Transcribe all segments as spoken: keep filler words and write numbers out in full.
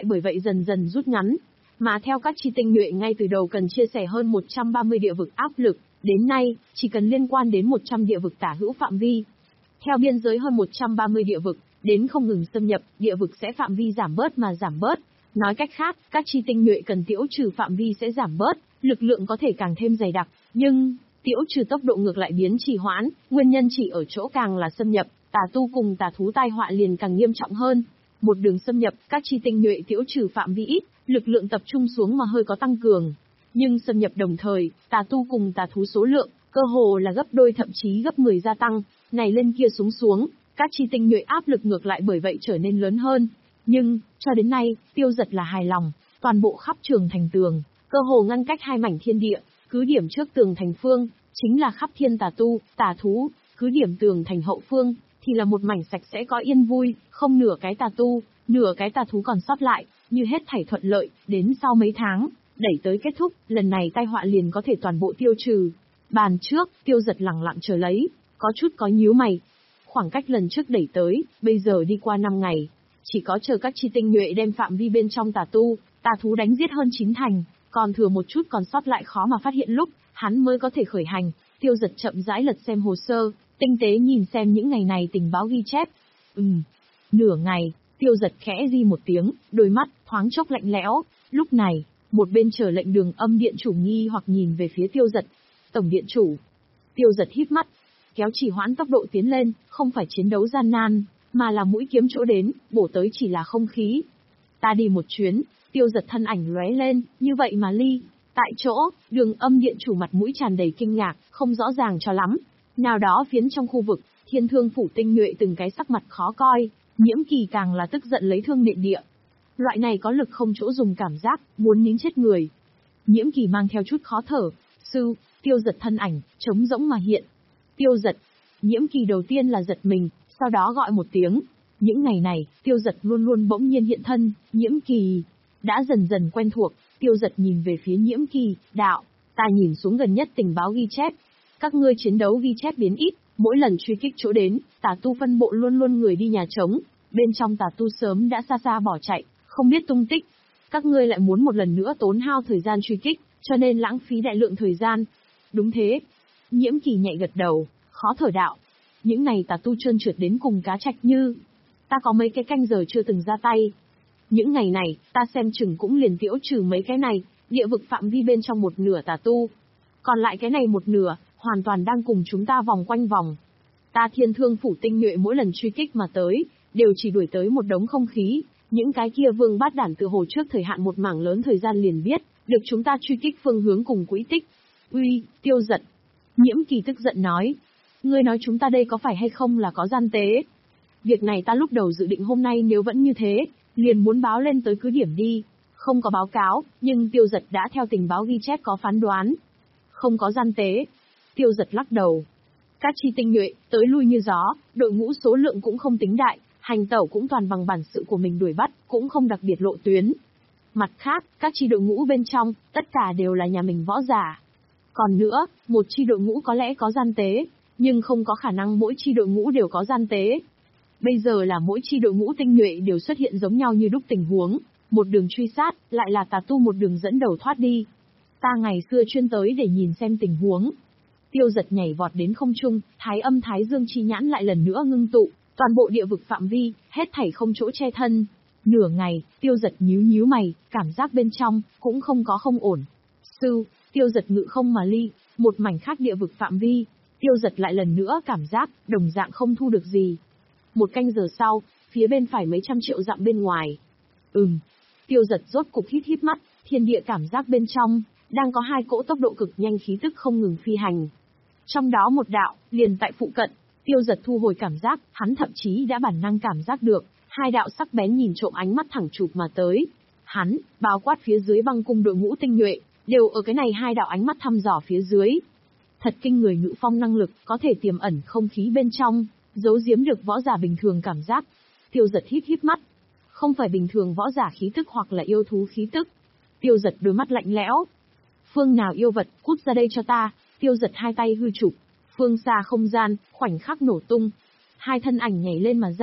lại bởi vậy dần dần rút ngắn. Mà theo các chi tinh nhuệ ngay từ đầu cần chia sẻ hơn một trăm ba mươi địa vực áp lực, đến nay, chỉ cần liên quan đến một trăm địa vực tả hữu phạm vi. Theo biên giới hơn một trăm ba mươi địa vực, đến không ngừng xâm nhập, địa vực sẽ phạm vi giảm bớt mà giảm bớt. Nói cách khác, các chi tinh nhuệ cần tiễu trừ phạm vi sẽ giảm bớt, lực lượng có thể càng thêm dày đặc, nhưng tiễu trừ tốc độ ngược lại biến trì hoãn, nguyên nhân chỉ ở chỗ càng là xâm nhập, tà tu cùng tà thú tai họa liền càng nghiêm trọng hơn. Một đường xâm nhập, các chi tinh nhuệ tiễu trừ phạm vi ít, lực lượng tập trung xuống mà hơi có tăng cường. Nhưng xâm nhập đồng thời, tà tu cùng tà thú số lượng, cơ hồ là gấp đôi thậm chí gấp mười gia tăng, này lên kia xuống xuống, các chi tinh nhuệ áp lực ngược lại bởi vậy trở nên lớn hơn. Nhưng, cho đến nay, Tiêu Giật là hài lòng, toàn bộ khắp trường thành tường, cơ hồ ngăn cách hai mảnh thiên địa, cứ điểm trước tường thành phương, chính là khắp thiên tà tu, tà thú, cứ điểm tường thành hậu phương, thì là một mảnh sạch sẽ có yên vui, không nửa cái tà tu, nửa cái tà thú còn sót lại, như hết thảy thuận lợi, đến sau mấy tháng, đẩy tới kết thúc, lần này tai họa liền có thể toàn bộ tiêu trừ. Bàn trước, Tiêu Giật lẳng lặng chờ lấy, có chút có nhíu mày. Khoảng cách lần trước đẩy tới, bây giờ đi qua năm ngày, chỉ có chờ các chi tinh nhuệ đem phạm vi bên trong tà tu, tà thú đánh giết hơn chín thành, còn thừa một chút còn sót lại khó mà phát hiện lúc, hắn mới có thể khởi hành. Tiêu Giật chậm rãi lật xem hồ sơ, tinh tế nhìn xem những ngày này tình báo ghi chép. Ừm, nửa ngày, Tiêu Giật khẽ di một tiếng, đôi mắt thoáng chốc lạnh lẽo. Lúc này, một bên chờ lệnh Đường Âm điện chủ nghi hoặc nhìn về phía Tiêu Giật. Tổng điện chủ. Tiêu Giật híp mắt, kéo trì hoãn tốc độ tiến lên, không phải chiến đấu gian nan, mà là mũi kiếm chỗ đến, bổ tới chỉ là không khí. Ta đi một chuyến. Tiêu Giật thân ảnh lóe lên, như vậy mà ly. Tại chỗ, Đường Âm điện chủ mặt mũi tràn đầy kinh ngạc, không rõ ràng cho lắm. Nào đó phiến trong khu vực, Thiên Thương phủ tinh nhuệ từng cái sắc mặt khó coi, Nhiễm Kỳ càng là tức giận lấy thương nện địa. Loại này có lực không chỗ dùng cảm giác, muốn nín chết người. Nhiễm Kỳ mang theo chút khó thở, sư, Tiêu Giật thân ảnh, trống rỗng mà hiện. Tiêu Giật. Nhiễm Kỳ đầu tiên là giật mình, sau đó gọi một tiếng. Những ngày này, Tiêu Giật luôn luôn bỗng nhiên hiện thân, Nhiễm Kỳ đã dần dần quen thuộc. Tiêu Giật nhìn về phía Nhiễm Kỳ, đạo, ta nhìn xuống gần nhất tình báo ghi chép. Các ngươi chiến đấu ghi chép biến ít, mỗi lần truy kích chỗ đến, tà tu phân bộ luôn luôn người đi nhà trống, bên trong tà tu sớm đã xa xa bỏ chạy, không biết tung tích. Các ngươi lại muốn một lần nữa tốn hao thời gian truy kích, cho nên lãng phí đại lượng thời gian. Đúng thế. Nhiễm Kỳ nhạy gật đầu, khó thở đạo. Những này tà tu trơn trượt đến cùng cá trạch như. Ta có mấy cái canh giờ chưa từng ra tay. Những ngày này, ta xem chừng cũng liền tiễu trừ mấy cái này, địa vực phạm vi bên trong một nửa tà tu. Còn lại cái này một nửa, hoàn toàn đang cùng chúng ta vòng quanh vòng. Ta Thiên Thương phủ tinh nhuệ mỗi lần truy kích mà tới, đều chỉ đuổi tới một đống không khí. Những cái kia vương bát đản từ hồ trước thời hạn một mảng lớn thời gian liền biết, được chúng ta truy kích phương hướng cùng quỹ tích. Uy, Tiêu Giật. Nhiễm Kỳ tức giận nói. Ngươi nói chúng ta đây có phải hay không là có gian tế? Việc này ta lúc đầu dự định hôm nay nếu vẫn như thế, liền muốn báo lên tới cứ điểm đi. Không có báo cáo, nhưng Tiêu Giật đã theo tình báo ghi chép có phán đoán. Không có gian tế. Tiêu Giật lắc đầu. Các chi tinh nhuệ, tới lui như gió, đội ngũ số lượng cũng không tính đại, hành tẩu cũng toàn bằng bản sự của mình đuổi bắt, cũng không đặc biệt lộ tuyến. Mặt khác, các chi đội ngũ bên trong, tất cả đều là nhà mình võ giả. Còn nữa, một chi đội ngũ có lẽ có gian tế, nhưng không có khả năng mỗi chi đội ngũ đều có gian tế. Bây giờ là mỗi chi đội ngũ tinh nhuệ đều xuất hiện giống nhau như đúc tình huống, một đường truy sát, lại là tà tu một đường dẫn đầu thoát đi. Ta ngày xưa chuyên tới để nhìn xem tình huống. Tiêu Giật nhảy vọt đến không trung, thái âm thái dương chi nhãn lại lần nữa ngưng tụ, toàn bộ địa vực phạm vi, hết thảy không chỗ che thân. Nửa ngày, Tiêu Giật nhíu nhíu mày, cảm giác bên trong, cũng không có không ổn. Sư, Tiêu Giật ngự không mà ly, một mảnh khác địa vực phạm vi, Tiêu Giật lại lần nữa cảm giác, đồng dạng không thu được gì. Một canh giờ sau, phía bên phải mấy trăm triệu dặm bên ngoài. Ừm, Tiêu Giật rốt cục hít hít mắt, thiên địa cảm giác bên trong, đang có hai cỗ tốc độ cực nhanh khí tức không ngừng phi hành. Trong đó một đạo, liền tại phụ cận, Tiêu Giật thu hồi cảm giác, hắn thậm chí đã bản năng cảm giác được, hai đạo sắc bén nhìn trộm ánh mắt thẳng chụp mà tới. Hắn, bao quát phía dưới băng cung đội ngũ tinh nhuệ, đều ở cái này hai đạo ánh mắt thăm dò phía dưới. Thật kinh người ngự phong năng lực, có thể tiềm ẩn không khí bên trong, giấu giếm được võ giả bình thường cảm giác. Tiêu Giật híp híp mắt. Không phải bình thường võ giả khí tức hoặc là yêu thú khí tức. Tiêu Giật đôi mắt lạnh lẽo. Phương nào yêu vật, cút ra đây cho ta. Tiêu Giật hai tay hư chụp. Phương xa không gian, khoảnh khắc nổ tung. Hai thân ảnh nhảy lên mà ra,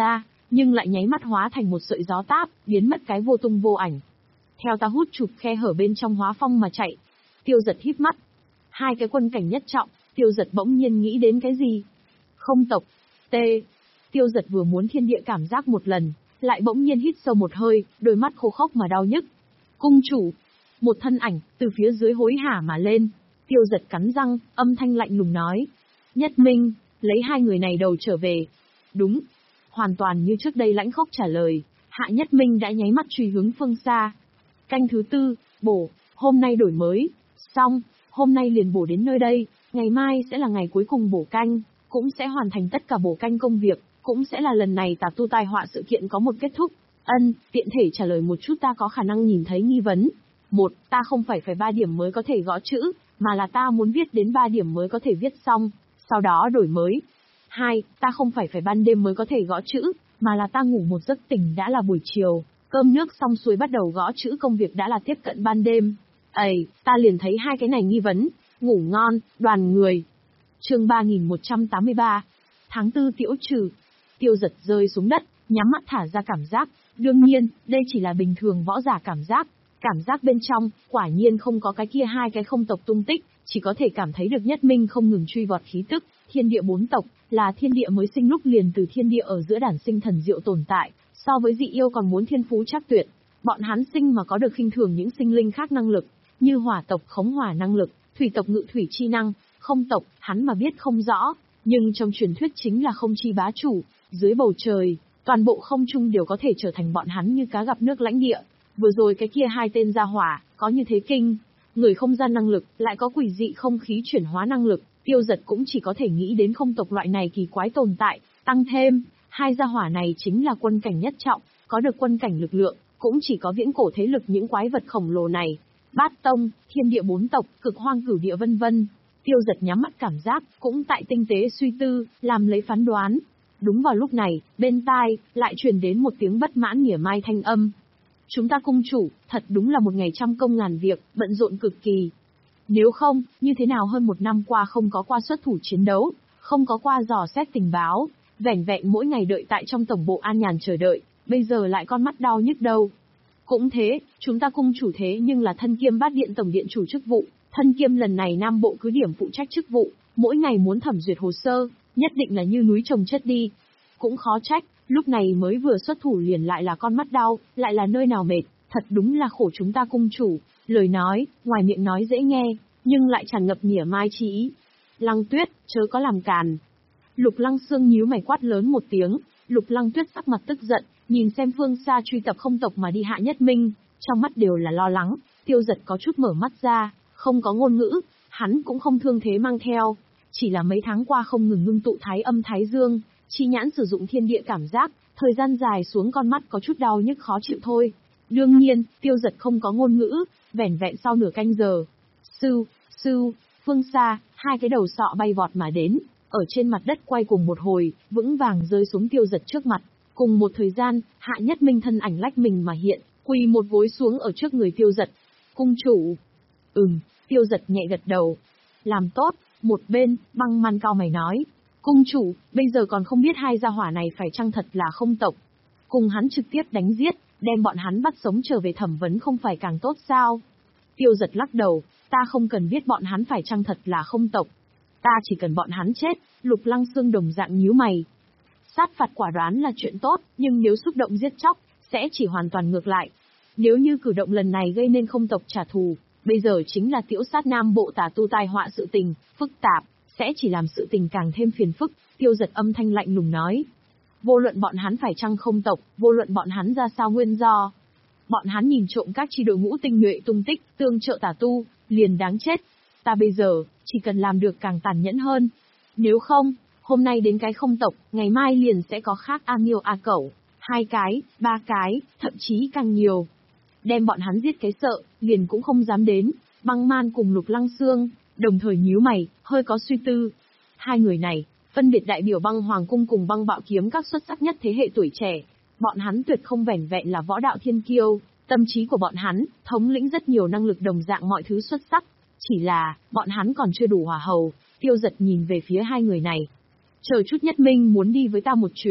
nhưng lại nháy mắt hóa thành một sợi gió táp, biến mất cái vô tung vô ảnh. Theo ta hút chụp khe hở bên trong hóa phong mà chạy. Tiêu Giật híp mắt. Hai cái quân cảnh nhất trọng, Tiêu Giật bỗng nhiên nghĩ đến cái gì? Không tộc. T. Tiêu Giật vừa muốn thiên địa cảm giác một lần, lại bỗng nhiên hít sâu một hơi, đôi mắt khô khốc mà đau nhức. Cung chủ. Một thân ảnh, từ phía dưới hối hả mà lên. Tiêu Giật cắn răng, âm thanh lạnh lùng nói. Nhất Minh, lấy hai người này đầu trở về. Đúng. Hoàn toàn như trước đây lãnh khốc trả lời, Hạ Nhất Minh đã nháy mắt truy hướng phương xa. Canh thứ tư, bổ, hôm nay đổi mới. Xong, hôm nay liền bổ đến nơi đây, ngày mai sẽ là ngày cuối cùng bổ canh, cũng sẽ hoàn thành tất cả bổ canh công việc, cũng sẽ là lần này tà tu tai họa sự kiện có một kết thúc. Ân, tiện thể trả lời một chút ta có khả năng nhìn thấy nghi vấn. Một, ta không phải phải ba điểm mới có thể gõ chữ, mà là ta muốn viết đến ba điểm mới có thể viết xong, sau đó đổi mới. Hai, ta không phải phải ban đêm mới có thể gõ chữ, mà là ta ngủ một giấc tỉnh đã là buổi chiều, cơm nước xong xuôi bắt đầu gõ chữ công việc đã là tiếp cận ban đêm. Ây, ta liền thấy hai cái này nghi vấn, ngủ ngon, đoàn người. Chương ba nghìn một trăm tám mươi ba, tháng tư tiễu trừ. Tiêu Giật rơi xuống đất, nhắm mắt thả ra cảm giác, đương nhiên, đây chỉ là bình thường võ giả cảm giác. Cảm giác bên trong, quả nhiên không có cái kia hai cái không tộc tung tích, chỉ có thể cảm thấy được Nhất Minh không ngừng truy vọt khí tức, thiên địa bốn tộc, là thiên địa mới sinh lúc liền từ thiên địa ở giữa đản sinh thần diệu tồn tại, so với dị yêu còn muốn thiên phú chắc tuyệt. Bọn hắn sinh mà có được khinh thường những sinh linh khác năng lực, như hỏa tộc khống hỏa năng lực, thủy tộc ngự thủy chi năng, không tộc, hắn mà biết không rõ, nhưng trong truyền thuyết chính là không chi bá chủ, dưới bầu trời, toàn bộ không trung đều có thể trở thành bọn hắn như cá gặp nước lãnh địa. Vừa rồi cái kia hai tên gia hỏa, có như thế kinh, người không gian năng lực, lại có quỷ dị không khí chuyển hóa năng lực, Tiêu Giật cũng chỉ có thể nghĩ đến không tộc loại này kỳ quái tồn tại, tăng thêm, hai gia hỏa này chính là quân cảnh nhất trọng, có được quân cảnh lực lượng, cũng chỉ có viễn cổ thế lực những quái vật khổng lồ này. Bát tông, thiên địa bốn tộc, cực hoang cửu địa vân vân. Tiêu Giật nhắm mắt cảm giác, cũng tại tinh tế suy tư, làm lấy phán đoán. Đúng vào lúc này, bên tai, lại truyền đến một tiếng bất mãn mỉa mai thanh âm. Chúng ta cung chủ, thật đúng là một ngày trăm công ngàn việc, bận rộn cực kỳ. Nếu không, như thế nào hơn một năm qua không có qua xuất thủ chiến đấu, không có qua dò xét tình báo, vẻn vẹn mỗi ngày đợi tại trong tổng bộ an nhàn chờ đợi, bây giờ lại con mắt đau nhức đâu. Cũng thế, chúng ta cung chủ thế nhưng là thân kiêm bát điện tổng điện chủ chức vụ, thân kiêm lần này Nam Bộ cứ điểm phụ trách chức vụ, mỗi ngày muốn thẩm duyệt hồ sơ, nhất định là như núi trồng chất đi. Cũng khó trách, lúc này mới vừa xuất thủ liền lại là con mắt đau, lại là nơi nào mệt, thật đúng là khổ chúng ta cung chủ. Lời nói, ngoài miệng nói dễ nghe, nhưng lại tràn ngập mỉa mai chi ý. Lăng Tuyết, chớ có làm càn. Lục Lăng Xương nhíu mày quát lớn một tiếng, Lục Lăng Tuyết sắc mặt tức giận, nhìn xem phương xa truy tập không tộc mà đi Hạ Nhất Minh, trong mắt đều là lo lắng. Tiêu Giật có chút mở mắt ra, không có ngôn ngữ, hắn cũng không thương thế mang theo, chỉ là mấy tháng qua không ngừng ngưng tụ thái âm thái dương, chi nhãn sử dụng thiên địa cảm giác, thời gian dài xuống con mắt có chút đau nhức khó chịu thôi. Đương nhiên, Tiêu Giật không có ngôn ngữ, vẻn vẹn sau nửa canh giờ. Sưu, sưu, phương xa, hai cái đầu sọ bay vọt mà đến, ở trên mặt đất quay cùng một hồi, vững vàng rơi xuống Tiêu Giật trước mặt. Cùng một thời gian, Hạ Nhất Minh thân ảnh lách mình mà hiện, quỳ một gối xuống ở trước người Tiêu Giật. Cung chủ. Ừm, Tiêu Giật nhẹ gật đầu. Làm tốt, một bên, Băng Man cao mày nói. Cung chủ, bây giờ còn không biết hai gia hỏa này phải chăng thật là không tộc. Cùng hắn trực tiếp đánh giết, đem bọn hắn bắt sống trở về thẩm vấn không phải càng tốt sao? Tiêu Giật lắc đầu, ta không cần biết bọn hắn phải chăng thật là không tộc. Ta chỉ cần bọn hắn chết. Lục Lăng Xương đồng dạng nhíu mày. Sát phạt quả đoán là chuyện tốt, nhưng nếu xúc động giết chóc, sẽ chỉ hoàn toàn ngược lại. Nếu như cử động lần này gây nên không tộc trả thù, bây giờ chính là tiễu sát Nam Bộ tà tu tai họa sự tình, phức tạp, sẽ chỉ làm sự tình càng thêm phiền phức. Tiêu Giật âm thanh lạnh lùng nói. Vô luận bọn hắn phải chăng không tộc, vô luận bọn hắn ra sao nguyên do. Bọn hắn nhìn trộm các chi đội ngũ tinh nhuệ tung tích, tương trợ tà tu, liền đáng chết. Ta bây giờ, chỉ cần làm được càng tàn nhẫn hơn. Nếu không, hôm nay đến cái không tộc, ngày mai liền sẽ có khác A Miêu A Cẩu, hai cái, ba cái, thậm chí càng nhiều. Đem bọn hắn giết cái sợ, liền cũng không dám đến. Băng Man cùng Lục Lăng Xương, đồng thời nhíu mày, hơi có suy tư. Hai người này, phân biệt đại biểu Băng Hoàng Cung cùng Băng Bạo Kiếm các xuất sắc nhất thế hệ tuổi trẻ. Bọn hắn tuyệt không vẻn vẹn là võ đạo thiên kiêu, tâm trí của bọn hắn, thống lĩnh rất nhiều năng lực đồng dạng mọi thứ xuất sắc. Chỉ là, bọn hắn còn chưa đủ hỏa hầu. Tiêu Giật nhìn về phía hai người này. Chờ chút Nhất Minh muốn đi với ta một chuyến,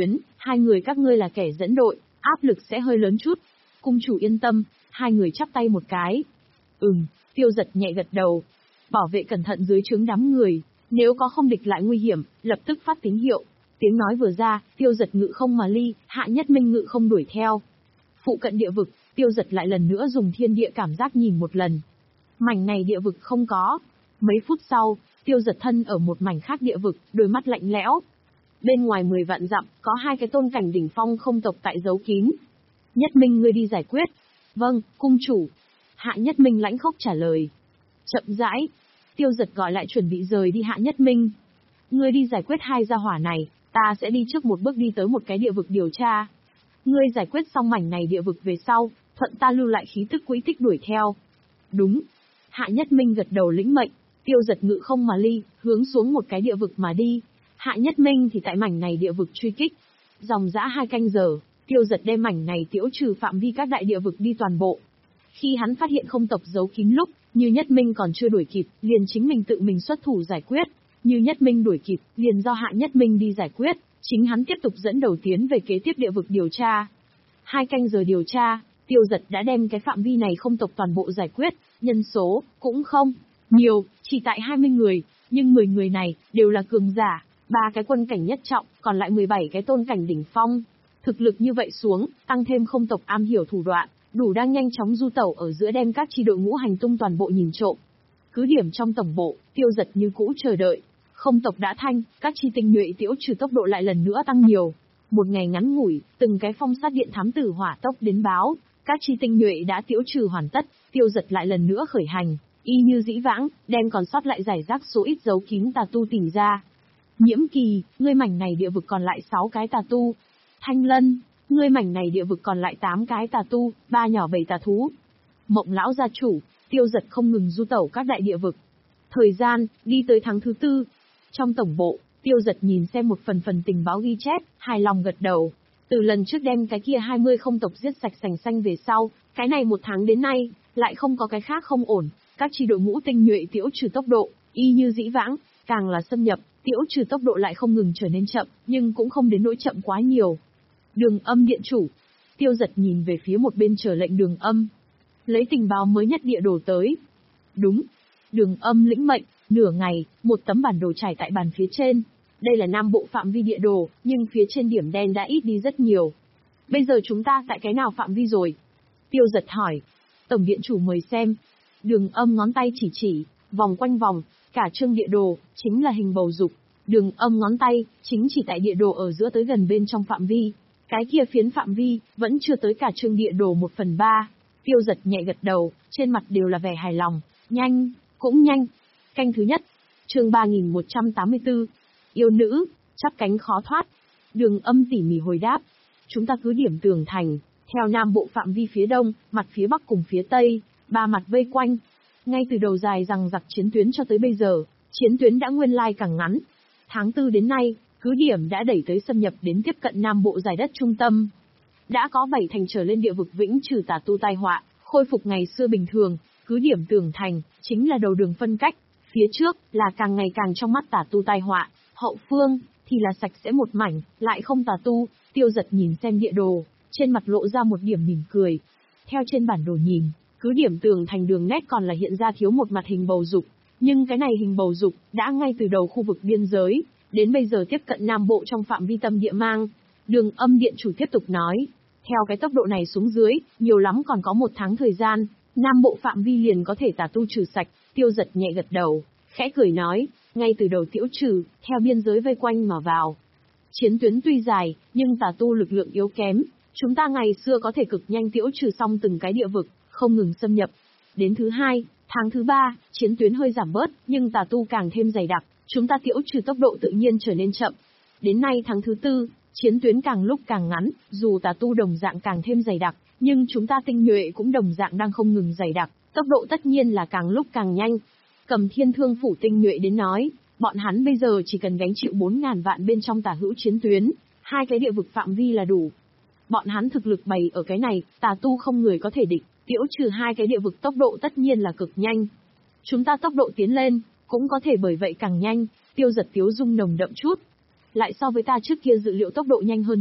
hai người các ngươi là kẻ dẫn đội, áp lực sẽ hơi lớn chút. Cung chủ yên tâm, hai người chắp tay một cái. Ừm, Tiêu Giật nhẹ gật đầu. Bảo vệ cẩn thận dưới trướng đám người, nếu có không địch lại nguy hiểm, lập tức phát tín hiệu. Tiếng nói vừa ra, Tiêu Giật ngự không mà ly, Hạ Nhất Minh ngự không đuổi theo. Phụ cận địa vực, Tiêu Giật lại lần nữa dùng thiên địa cảm giác nhìn một lần. Mảnh này địa vực không có. Mấy phút sau, Tiêu Giật thân ở một mảnh khác địa vực, đôi mắt lạnh lẽo. Bên ngoài mười vạn dặm, có hai cái tôn cảnh đỉnh phong không tộc tại giấu kín. Nhất Minh ngươi đi giải quyết. Vâng, cung chủ. Hạ Nhất Minh lãnh khốc trả lời. Chậm rãi. Tiêu Giật gọi lại chuẩn bị rời đi Hạ Nhất Minh. Ngươi đi giải quyết hai gia hỏa này, ta sẽ đi trước một bước đi tới một cái địa vực điều tra. Ngươi giải quyết xong mảnh này địa vực về sau, thuận ta lưu lại khí tức quỹ tích đuổi theo. Đúng. Hạ Nhất Minh gật đầu lĩnh mệnh, Tiêu Giật ngự không mà ly, hướng xuống một cái địa vực mà đi. Hạ Nhất Minh thì tại mảnh này địa vực truy kích. Dòng dã hai canh giờ, Tiêu Giật đem mảnh này tiễu trừ phạm vi các đại địa vực đi toàn bộ. Khi hắn phát hiện không tộc giấu kín lúc, Như Nhất Minh còn chưa đuổi kịp, liền chính mình tự mình xuất thủ giải quyết. Như Nhất Minh đuổi kịp, liền do Hạ Nhất Minh đi giải quyết, chính hắn tiếp tục dẫn đầu tiến về kế tiếp địa vực điều tra. Hai canh giờ điều tra, Tiêu Giật đã đem cái phạm vi này không tộc toàn bộ giải quyết, nhân số cũng không nhiều, chỉ tại hai mươi người, nhưng mười người này đều là cường giả, ba cái quân cảnh nhất trọng, còn lại mười bảy cái tôn cảnh đỉnh phong. Thực lực như vậy xuống, tăng thêm không tộc am hiểu thủ đoạn, đủ đang nhanh chóng du tẩu ở giữa đem các chi đội ngũ hành tung toàn bộ nhìn trộm. Cứ điểm trong tổng bộ, Tiêu Giật như cũ chờ đợi. Không tộc đã thanh, các chi tinh nhuệ tiễu trừ tốc độ lại lần nữa tăng nhiều. Một ngày ngắn ngủi, từng cái phong sát điện thám tử hỏa tốc đến báo, các chi tinh nhuệ đã tiễu trừ hoàn tất, Tiêu Giật lại lần nữa khởi hành, y như dĩ vãng, đem còn sót lại giải rác số ít dấu kín tà tu tìm ra. Nhiễm Kỳ, ngươi mảnh này địa vực còn lại sáu cái tà tu. Thanh Lân, ngươi mảnh này địa vực còn lại tám cái tà tu, ba nhỏ bảy tà thú. Mộng lão gia chủ, Tiêu Giật không ngừng du tẩu các đại địa vực. Thời gian, đi tới tháng thứ tư. Trong tổng bộ, Tiêu Giật nhìn xem một phần phần tình báo ghi chép, hài lòng gật đầu. Từ lần trước đem cái kia hai mươi không tộc giết sạch sành xanh về sau, cái này một tháng đến nay, lại không có cái khác không ổn, các chi đội ngũ tinh nhuệ tiễu trừ tốc độ, y như dĩ vãng, càng là xâm nhập, tiễu trừ tốc độ lại không ngừng trở nên chậm, nhưng cũng không đến nỗi chậm quá nhiều. Đường Âm điện chủ, Tiêu Giật nhìn về phía một bên chờ lệnh Đường Âm, lấy tình báo mới nhất địa đồ tới. Đúng, Đường Âm lĩnh mệnh, nửa ngày, một tấm bản đồ trải tại bàn phía trên. Đây là nam bộ phạm vi địa đồ, nhưng phía trên điểm đen đã ít đi rất nhiều. Bây giờ chúng ta tại cái nào phạm vi rồi? Tiêu Giật hỏi. Tổng điện chủ mời xem. Đường Âm ngón tay chỉ chỉ, vòng quanh vòng, cả chương địa đồ, chính là hình bầu dục. Đường Âm ngón tay, chính chỉ tại địa đồ ở giữa tới gần bên trong phạm vi. Cái kia phiến phạm vi, vẫn chưa tới cả chương địa đồ một phần ba. Tiêu Giật nhẹ gật đầu, trên mặt đều là vẻ hài lòng. Nhanh, cũng nhanh. Canh thứ nhất. Chương ba nghìn một trăm tám mươi tư. Yêu nữ, chắp cánh khó thoát. Đường Âm tỉ mỉ hồi đáp. Chúng ta cứ điểm tường thành, theo nam bộ phạm vi phía đông, mặt phía bắc cùng phía tây, ba mặt vây quanh. Ngay từ đầu dài rằng giặc chiến tuyến cho tới bây giờ, chiến tuyến đã nguyên lai càng ngắn. Tháng tư đến nay, cứ điểm đã đẩy tới xâm nhập đến tiếp cận nam bộ giải đất trung tâm. Đã có bảy thành trở lên địa vực vĩnh trừ tà tu tai họa, khôi phục ngày xưa bình thường, cứ điểm tường thành, chính là đầu đường phân cách. Phía trước, là càng ngày càng trong mắt tà tu tai họa, hậu phương, thì là sạch sẽ một mảnh, lại không tà tu. Tiêu Giật nhìn xem địa đồ, trên mặt lộ ra một điểm mỉm cười. Theo trên bản đồ nhìn, cứ điểm tường thành đường nét còn là hiện ra thiếu một mặt hình bầu dục, nhưng cái này hình bầu dục đã ngay từ đầu khu vực biên giới, đến bây giờ tiếp cận nam bộ trong phạm vi tâm địa mang. Đường Âm điện chủ tiếp tục nói, theo cái tốc độ này xuống dưới, nhiều lắm còn có một tháng thời gian, nam bộ phạm vi liền có thể tà tu trừ sạch. Tiêu Giật nhẹ gật đầu, khẽ cười nói, ngay từ đầu tiễu trừ, theo biên giới vây quanh mà vào. Chiến tuyến tuy dài, nhưng tà tu lực lượng yếu kém, chúng ta ngày xưa có thể cực nhanh tiễu trừ xong từng cái địa vực, không ngừng xâm nhập. Đến thứ hai, tháng thứ ba, chiến tuyến hơi giảm bớt, nhưng tà tu càng thêm dày đặc, chúng ta tiễu trừ tốc độ tự nhiên trở nên chậm. Đến nay tháng thứ tư, chiến tuyến càng lúc càng ngắn, dù tà tu đồng dạng càng thêm dày đặc, nhưng chúng ta tinh nhuệ cũng đồng dạng đang không ngừng dày đặc, tốc độ tất nhiên là càng lúc càng nhanh. Cầm Thiên Thương phủ tinh nhuệ đến nói, bọn hắn bây giờ chỉ cần gánh chịu bốn ngàn vạn bên trong tà hữu chiến tuyến, hai cái địa vực phạm vi là đủ. Bọn hắn thực lực bày ở cái này, tà tu không người có thể địch, tiễu trừ hai cái địa vực tốc độ tất nhiên là cực nhanh. Chúng ta tốc độ tiến lên, cũng có thể bởi vậy càng nhanh. Tiêu Giật tiếu dung nồng đậm chút. Lại so với ta trước kia dự liệu tốc độ nhanh hơn chút,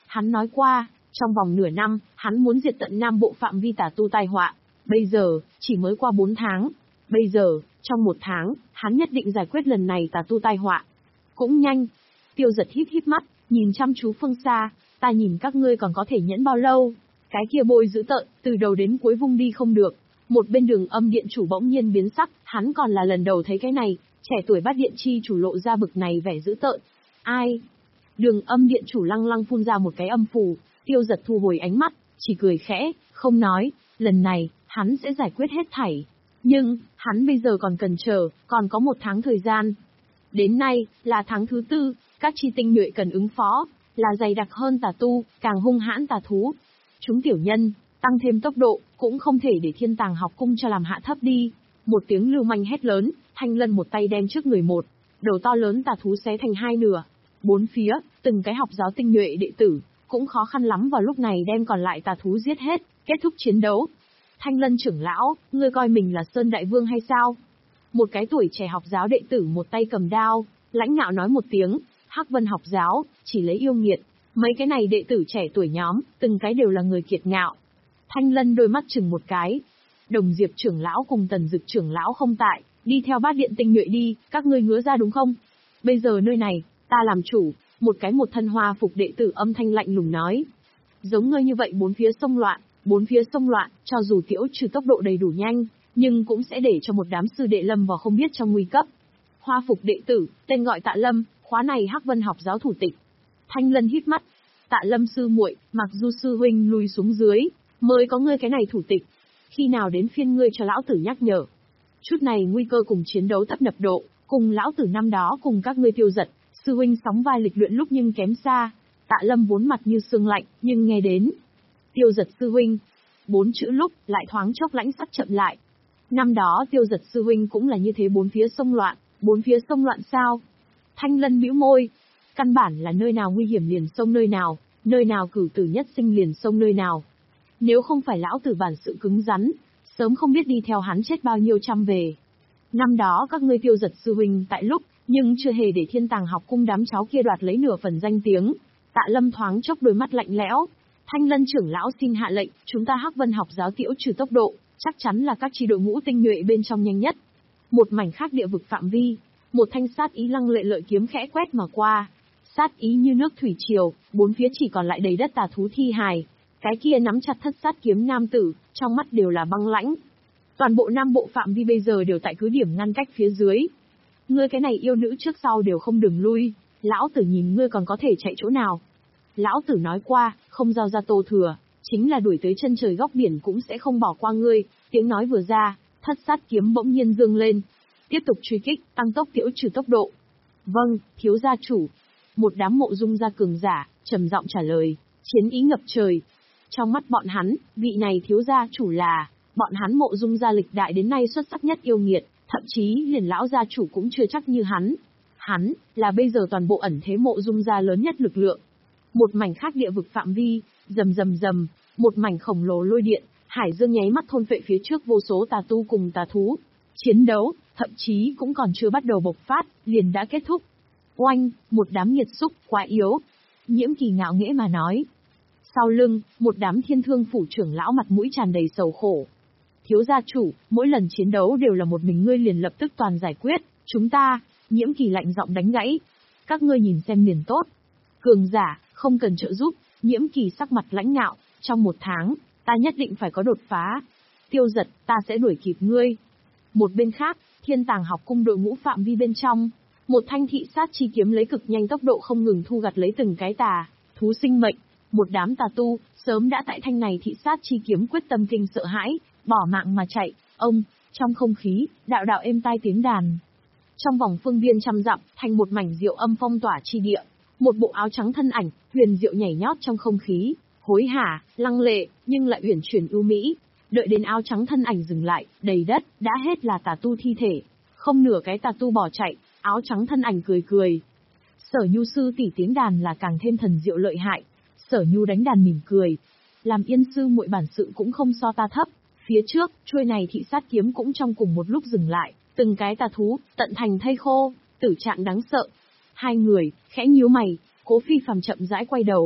Hắn nói qua, trong vòng nửa năm, hắn muốn diệt tận Nam Bộ phạm vi tà tu tai họa. Bây giờ, chỉ mới qua bốn tháng. Bây giờ, trong một tháng, hắn nhất định giải quyết lần này tà tu tai họa. Cũng nhanh. Tiêu Giật híp híp mắt, nhìn chăm chú phương xa, ta nhìn các ngươi còn có thể nhẫn bao lâu. Cái kia bôi dữ tợn, từ đầu đến cuối vung đi không được. Một bên Đường Âm điện chủ bỗng nhiên biến sắc, hắn còn là lần đầu thấy cái này, trẻ tuổi Bát Điện chi chủ lộ ra bực này vẻ dữ tợn. Ai? Đường Âm điện chủ lăng lăng phun ra một cái âm phù, Tiêu Giật thu hồi ánh mắt, chỉ cười khẽ, không nói, lần này, hắn sẽ giải quyết hết thảy. Nhưng, hắn bây giờ còn cần chờ, còn có một tháng thời gian. Đến nay, là tháng thứ tư, các chi tinh nhuệ cần ứng phó, là dày đặc hơn tà tu, càng hung hãn tà thú. Chúng tiểu nhân, tăng thêm tốc độ, cũng không thể để Thiên Tàng học cung cho làm hạ thấp đi. Một tiếng lưu manh hét lớn, Thanh Lân một tay đem trước người một, đầu to lớn tà thú xé thành hai nửa. Bốn phía, từng cái học giáo tinh nhuệ đệ tử, cũng khó khăn lắm vào lúc này đem còn lại tà thú giết hết, kết thúc chiến đấu. Thanh Lân trưởng lão, ngươi coi mình là Sơn Đại Vương hay sao? Một cái tuổi trẻ học giáo đệ tử một tay cầm đao, lãnh ngạo nói một tiếng, Hắc Vân học giáo, chỉ lấy yêu nghiệt. Mấy cái này đệ tử trẻ tuổi nhóm, từng cái đều là người kiệt ngạo. Thanh Lân đôi mắt chừng một cái. Đồng Diệp trưởng lão cùng Tần Dực trưởng lão không tại, đi theo Bát Điện tinh nhuệ đi, các ngươi ngứa ra đúng không? Bây giờ nơi này, ta làm chủ, một cái một thân hoa phục đệ tử âm thanh lạnh lùng nói. Giống ngươi như vậy bốn phía xông loạn, bốn phía xông loạn, cho dù Tiễu Trừ tốc độ đầy đủ nhanh, nhưng cũng sẽ để cho một đám sư đệ lâm vào không biết trong nguy cấp. Hoa phục đệ tử, tên gọi Tạ Lâm, khóa này Hắc Vân học giáo thủ tịch. Thanh Lân hít mắt. Tạ Lâm sư muội, mặc dù sư huynh lùi xuống dưới, mới có ngươi cái này thủ tịch. Khi nào đến phiên ngươi cho lão tử nhắc nhở. Chút này nguy cơ cùng chiến đấu thấp nập độ, cùng lão tử năm đó cùng các ngươi Tiêu Giật, sư huynh sóng vai lịch luyện lúc nhưng kém xa. Tạ Lâm vốn mặt như sương lạnh, nhưng nghe đến Tiêu Giật sư huynh, bốn chữ lúc lại thoáng chốc lãnh sắc chậm lại. Năm đó Tiêu Giật sư huynh cũng là như thế, bốn phía xông loạn, bốn phía xông loạn sao? Thanh Lân bĩu môi, căn bản là nơi nào nguy hiểm liền xông nơi nào, nơi nào cửu tử nhất sinh liền xông nơi nào. Nếu không phải lão tử bản sự cứng rắn, sớm không biết đi theo hắn chết bao nhiêu trăm về. Năm đó các ngươi Tiêu Giật sư huynh tại lúc, nhưng chưa hề để Thiên Tàng học cung đám cháu kia đoạt lấy nửa phần danh tiếng. Tạ Lâm thoáng chốc đôi mắt lạnh lẽo. Thanh Lân trưởng lão xin hạ lệnh, chúng ta Hắc Vân học giáo Tiễu Trừ tốc độ, chắc chắn là các chi đội ngũ tinh nhuệ bên trong nhanh nhất. Một mảnh khác địa vực phạm vi, một thanh sát ý lăng lệ lợi kiếm khẽ quét mà qua. Sát ý như nước thủy triều, bốn phía chỉ còn lại đầy đất tà thú thi hài. Cái kia nắm chặt thất sát kiếm nam tử, trong mắt đều là băng lãnh. Toàn bộ Nam Bộ phạm vi bây giờ đều tại cứ điểm ngăn cách phía dưới. Ngươi cái này yêu nữ trước sau đều không đường lui, lão tử nhìn ngươi còn có thể chạy chỗ nào. Lão tử nói qua, không giao ra Tô Thừa, chính là đuổi tới chân trời góc biển cũng sẽ không bỏ qua ngươi. Tiếng nói vừa ra, thất sát kiếm bỗng nhiên dương lên. Tiếp tục truy kích, tăng tốc Tiễu Trừ tốc độ. Vâng, thiếu gia chủ. Một đám Mộ Dung gia cường giả, trầm giọng trả lời, chiến ý ngập trời. Trong mắt bọn hắn, vị này thiếu gia chủ là, bọn hắn Mộ Dung gia lịch đại đến nay xuất sắc nhất yêu nghiệt, thậm chí liền lão gia chủ cũng chưa chắc như hắn. Hắn, là bây giờ toàn bộ ẩn thế Mộ Dung gia lớn nhất lực lượng. Một mảnh khác địa vực phạm vi, rầm rầm rầm, một mảnh khổng lồ lôi điện, hải dương nháy mắt thôn phệ phía trước vô số tà tu cùng tà thú. Chiến đấu, thậm chí cũng còn chưa bắt đầu bộc phát, liền đã kết thúc. Oanh, một đám nghiệt xúc, quá yếu. Nhiễm Kỳ ngạo nghễ mà nói. Sau lưng, một đám Thiên Thương phủ trưởng lão mặt mũi tràn đầy sầu khổ. Thiếu gia chủ, mỗi lần chiến đấu đều là một mình ngươi liền lập tức toàn giải quyết, chúng ta, Nhiễm Kỳ lạnh giọng đánh gãy. Các ngươi nhìn xem liền tốt. Cường giả, không cần trợ giúp, Nhiễm Kỳ sắc mặt lãnh ngạo, trong một tháng, ta nhất định phải có đột phá. Tiêu Giật, ta sẽ đuổi kịp ngươi. Một bên khác, Thiên Tàng học cung đội ngũ phạm vi bên trong, một thanh thị sát chi kiếm lấy cực nhanh tốc độ không ngừng thu gặt lấy từng cái tà thú sinh mệnh. Một đám tà tu, sớm đã tại thanh này thị sát chi kiếm quyết tâm kinh sợ hãi, bỏ mạng mà chạy. Ông, trong không khí, đạo đạo êm tai tiếng đàn. Trong vòng phương viên trăm dặm, thành một mảnh diệu âm phong tỏa chi địa. Một bộ áo trắng thân ảnh, huyền diệu nhảy nhót trong không khí, hối hả, lăng lệ, nhưng lại uyển chuyển ưu mỹ. Đợi đến áo trắng thân ảnh dừng lại, đầy đất, đã hết là tà tu thi thể. Không nửa cái tà tu bỏ chạy, áo trắng thân ảnh cười cười. Sở Nhu sư tỷ tiếng đàn là càng thêm thần diệu lợi hại. Sở Nhu đánh đàn mỉm cười. Làm Yên sư muội bản sự cũng không so ta thấp. Phía trước, chuôi này thị sát kiếm cũng trong cùng một lúc dừng lại, từng cái tà thú, tận thành thây khô, tử trạng đáng sợ. Hai người, khẽ nhíu mày, Cố Phi Phàm chậm rãi quay đầu.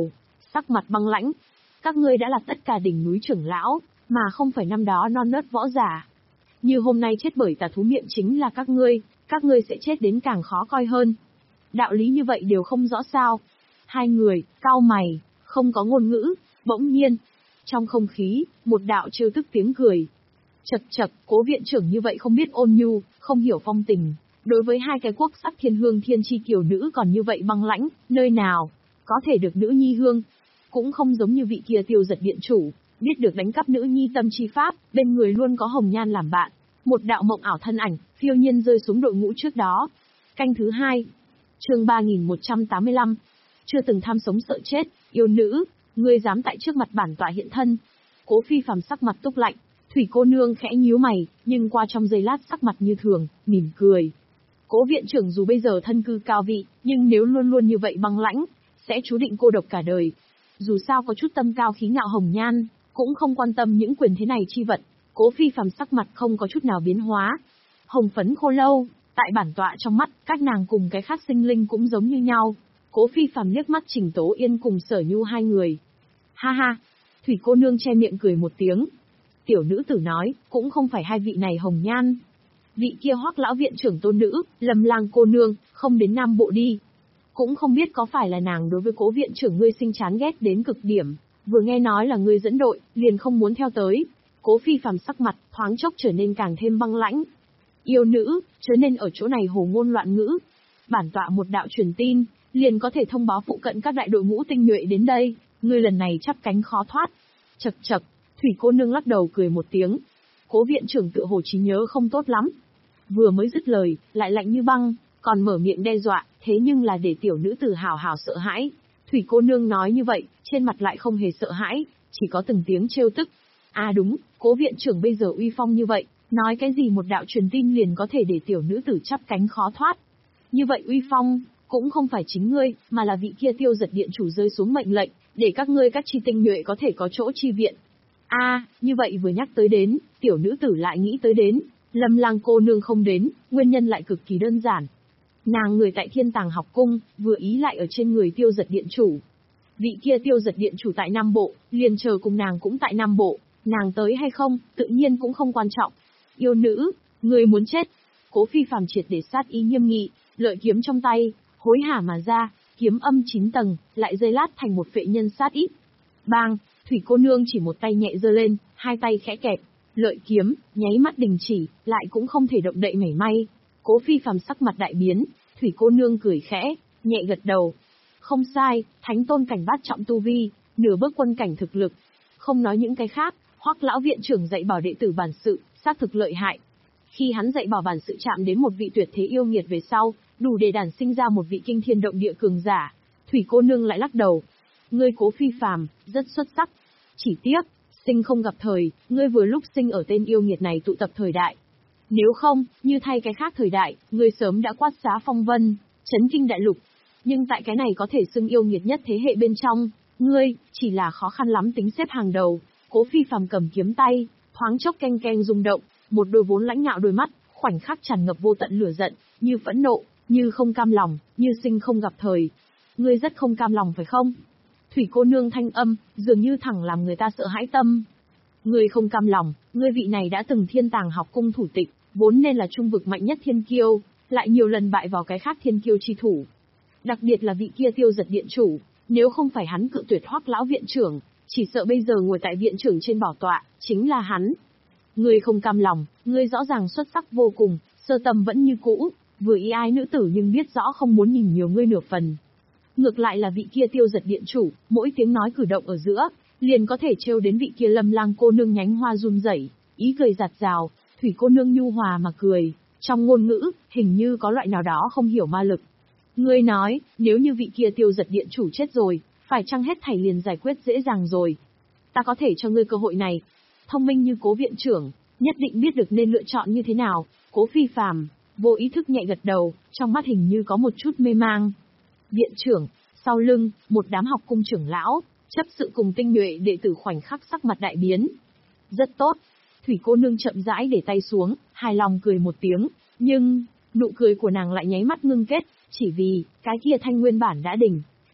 sắc mặt băng lãnh. Các ngươi đã là tất cả đỉnh núi trưởng lão, mà không phải năm đó non nớt võ giả. Như hôm nay chết bởi tà thú miệng chính là các ngươi, các ngươi sẽ chết đến càng khó coi hơn. Đạo lý như vậy đều không rõ sao. Hai người, cau mày, không có ngôn ngữ, bỗng nhiên. Trong không khí, một đạo trêu tức tiếng cười. Chật chật, Cố viện trưởng như vậy không biết ôn nhu, không hiểu phong tình. Đối với hai cái quốc sắc thiên hương thiên chi kiều nữ còn như vậy băng lãnh, nơi nào có thể được nữ nhi hương. Cũng không giống như vị kia Tiêu Giật điện chủ, biết được đánh cắp nữ nhi tâm chi pháp, bên người luôn có hồng nhan làm bạn. Một đạo mộng ảo thân ảnh, phiêu nhiên rơi xuống đội ngũ trước đó. Canh thứ hai. Chương ba nghìn một trăm tám mươi lăm. Chưa từng tham sống sợ chết, yêu nữ, ngươi dám tại trước mặt bản tọa hiện thân. Cố Phi Phàm sắc mặt túc lạnh, Thủy cô nương khẽ nhíu mày, nhưng qua trong giây lát sắc mặt như thường, mỉm cười. Cố viện trưởng dù bây giờ thân cư cao vị, nhưng nếu luôn luôn như vậy băng lãnh, sẽ chú định cô độc cả đời. Dù sao có chút tâm cao khí ngạo hồng nhan, cũng không quan tâm những quyền thế này chi vật. Cố Phi Phàm sắc mặt không có chút nào biến hóa. Hồng phấn khô lâu, tại bản tọa trong mắt, các nàng cùng cái khác sinh linh cũng giống như nhau. Cố Phi Phàm liếc mắt Trình Tố Yên cùng Sở Nhu hai người. Ha ha, Thủy cô nương che miệng cười một tiếng. Tiểu nữ tử nói, cũng không phải hai vị này hồng nhan. Vị kia Hoắc lão viện trưởng tôn nữ, Lâm Lang cô nương, không đến Nam Bộ đi. Cũng không biết có phải là nàng đối với Cố viện trưởng ngươi sinh chán ghét đến cực điểm, vừa nghe nói là ngươi dẫn đội, liền không muốn theo tới. Cố Phi Phàm sắc mặt, thoáng chốc trở nên càng thêm băng lãnh. Yêu nữ, chớ nên ở chỗ này hồ ngôn loạn ngữ. Bản tọa một đạo truyền tin, liền có thể thông báo phụ cận các đại đội ngũ tinh nhuệ đến đây, ngươi lần này chắp cánh khó thoát. Chậc chậc, Thủy cô nương lắc đầu cười một tiếng. Cố viện trưởng tựa hồ trí nhớ không tốt lắm. Vừa mới dứt lời, lại lạnh như băng, còn mở miệng đe dọa, thế nhưng là để tiểu nữ tử hào hào sợ hãi. Thủy cô nương nói như vậy, trên mặt lại không hề sợ hãi, chỉ có từng tiếng trêu tức. À đúng, Cố viện trưởng bây giờ uy phong như vậy, nói cái gì một đạo truyền tin liền có thể để tiểu nữ tử chắp cánh khó thoát. Như vậy uy phong, cũng không phải chính ngươi, mà là vị kia Tiêu Giật điện chủ rơi xuống mệnh lệnh, để các ngươi các chi tinh nhuệ có thể có chỗ chi viện. A, à, như vậy vừa nhắc tới đến, tiểu nữ tử lại nghĩ tới đến, Lâm Lang cô nương không đến, nguyên nhân lại cực kỳ đơn giản. Nàng người tại Thiên Tàng học cung, vừa ý lại ở trên người Tiêu Giật điện chủ. Vị kia Tiêu Giật điện chủ tại Nam Bộ, liền chờ cùng nàng cũng tại Nam Bộ, nàng tới hay không, tự nhiên cũng không quan trọng. Yêu nữ, người muốn chết. Cố Phi Phàm triệt để sát ý nghiêm nghị, lợi kiếm trong tay, hối hả mà ra, kiếm âm chín tầng, lại rơi lát thành một phệ nhân sát ít. Bang, Thủy cô nương chỉ một tay nhẹ giơ lên, hai tay khẽ kẹp, lợi kiếm, nháy mắt đình chỉ, lại cũng không thể động đậy mảy may. Cố Phi Phàm sắc mặt đại biến, Thủy cô nương cười khẽ, nhẹ gật đầu. Không sai, thánh tôn cảnh bát trọng tu vi, nửa bước quân cảnh thực lực. Không nói những cái khác, Hoắc lão viện trưởng dạy bảo đệ tử bản sự, xác thực lợi hại. Khi hắn dạy bảo bản sự chạm đến một vị tuyệt thế yêu nghiệt về sau, đủ để đản sinh ra một vị kinh thiên động địa cường giả. Thủy cô nương lại lắc đầu. Ngươi Cố Phi Phàm, rất xuất sắc. Chỉ tiếc, sinh không gặp thời, ngươi vừa lúc sinh ở tên yêu nghiệt này tụ tập thời đại. Nếu không, như thay cái khác thời đại, ngươi sớm đã quát xá phong vân, chấn kinh đại lục. Nhưng tại cái này có thể xưng yêu nghiệt nhất thế hệ bên trong, ngươi, chỉ là khó khăn lắm tính xếp hàng đầu. Cố Phi Phàm cầm kiếm tay, thoáng chốc keng keng rung động, một đôi vốn lãnh ngạo đôi mắt, khoảnh khắc tràn ngập vô tận lửa giận, như phẫn nộ, như không cam lòng, như sinh không gặp thời. Ngươi rất không cam lòng phải không? Thủy cô nương thanh âm, dường như thẳng làm người ta sợ hãi tâm. Ngươi không cam lòng, ngươi vị này đã từng Thiên Tàng học cung thủ tịch, vốn nên là trung vực mạnh nhất thiên kiêu, lại nhiều lần bại vào cái khác thiên kiêu chi thủ. Đặc biệt là vị kia Tiêu Giật điện chủ, nếu không phải hắn cự tuyệt Hoắc lão viện trưởng, chỉ sợ bây giờ ngồi tại viện trưởng trên bảo tọa, chính là hắn. Ngươi không cam lòng, ngươi rõ ràng xuất sắc vô cùng, sơ tâm vẫn như cũ, vừa ý ái nữ tử nhưng biết rõ không muốn nhìn nhiều ngươi nửa phần. Ngược lại là vị kia Tiêu Giật điện chủ, mỗi tiếng nói cử động ở giữa, liền có thể trêu đến vị kia Lâm Lang cô nương nhánh hoa run rẩy, ý cười giạt rào, Thủy cô nương nhu hòa mà cười, trong ngôn ngữ, hình như có loại nào đó không hiểu ma lực. Ngươi nói, nếu như vị kia Tiêu Giật điện chủ chết rồi, phải chăng hết thảy liền giải quyết dễ dàng rồi? Ta có thể cho ngươi cơ hội này. Thông minh như Cố viện trưởng, nhất định biết được nên lựa chọn như thế nào. Cố Phi Phàm, vô ý thức nhẹ gật đầu, trong mắt hình như có một chút mê mang. Viện trưởng, sau lưng, một đám học cung trưởng lão, chấp sự cùng tinh nhuệ đệ tử khoảnh khắc sắc mặt đại biến. Rất tốt. Thủy cô nương chậm rãi để tay xuống, hài lòng cười một tiếng, nhưng, nụ cười của nàng lại nháy mắt ngưng kết, chỉ vì, cái kia thanh nguyên bản đã đỉnh.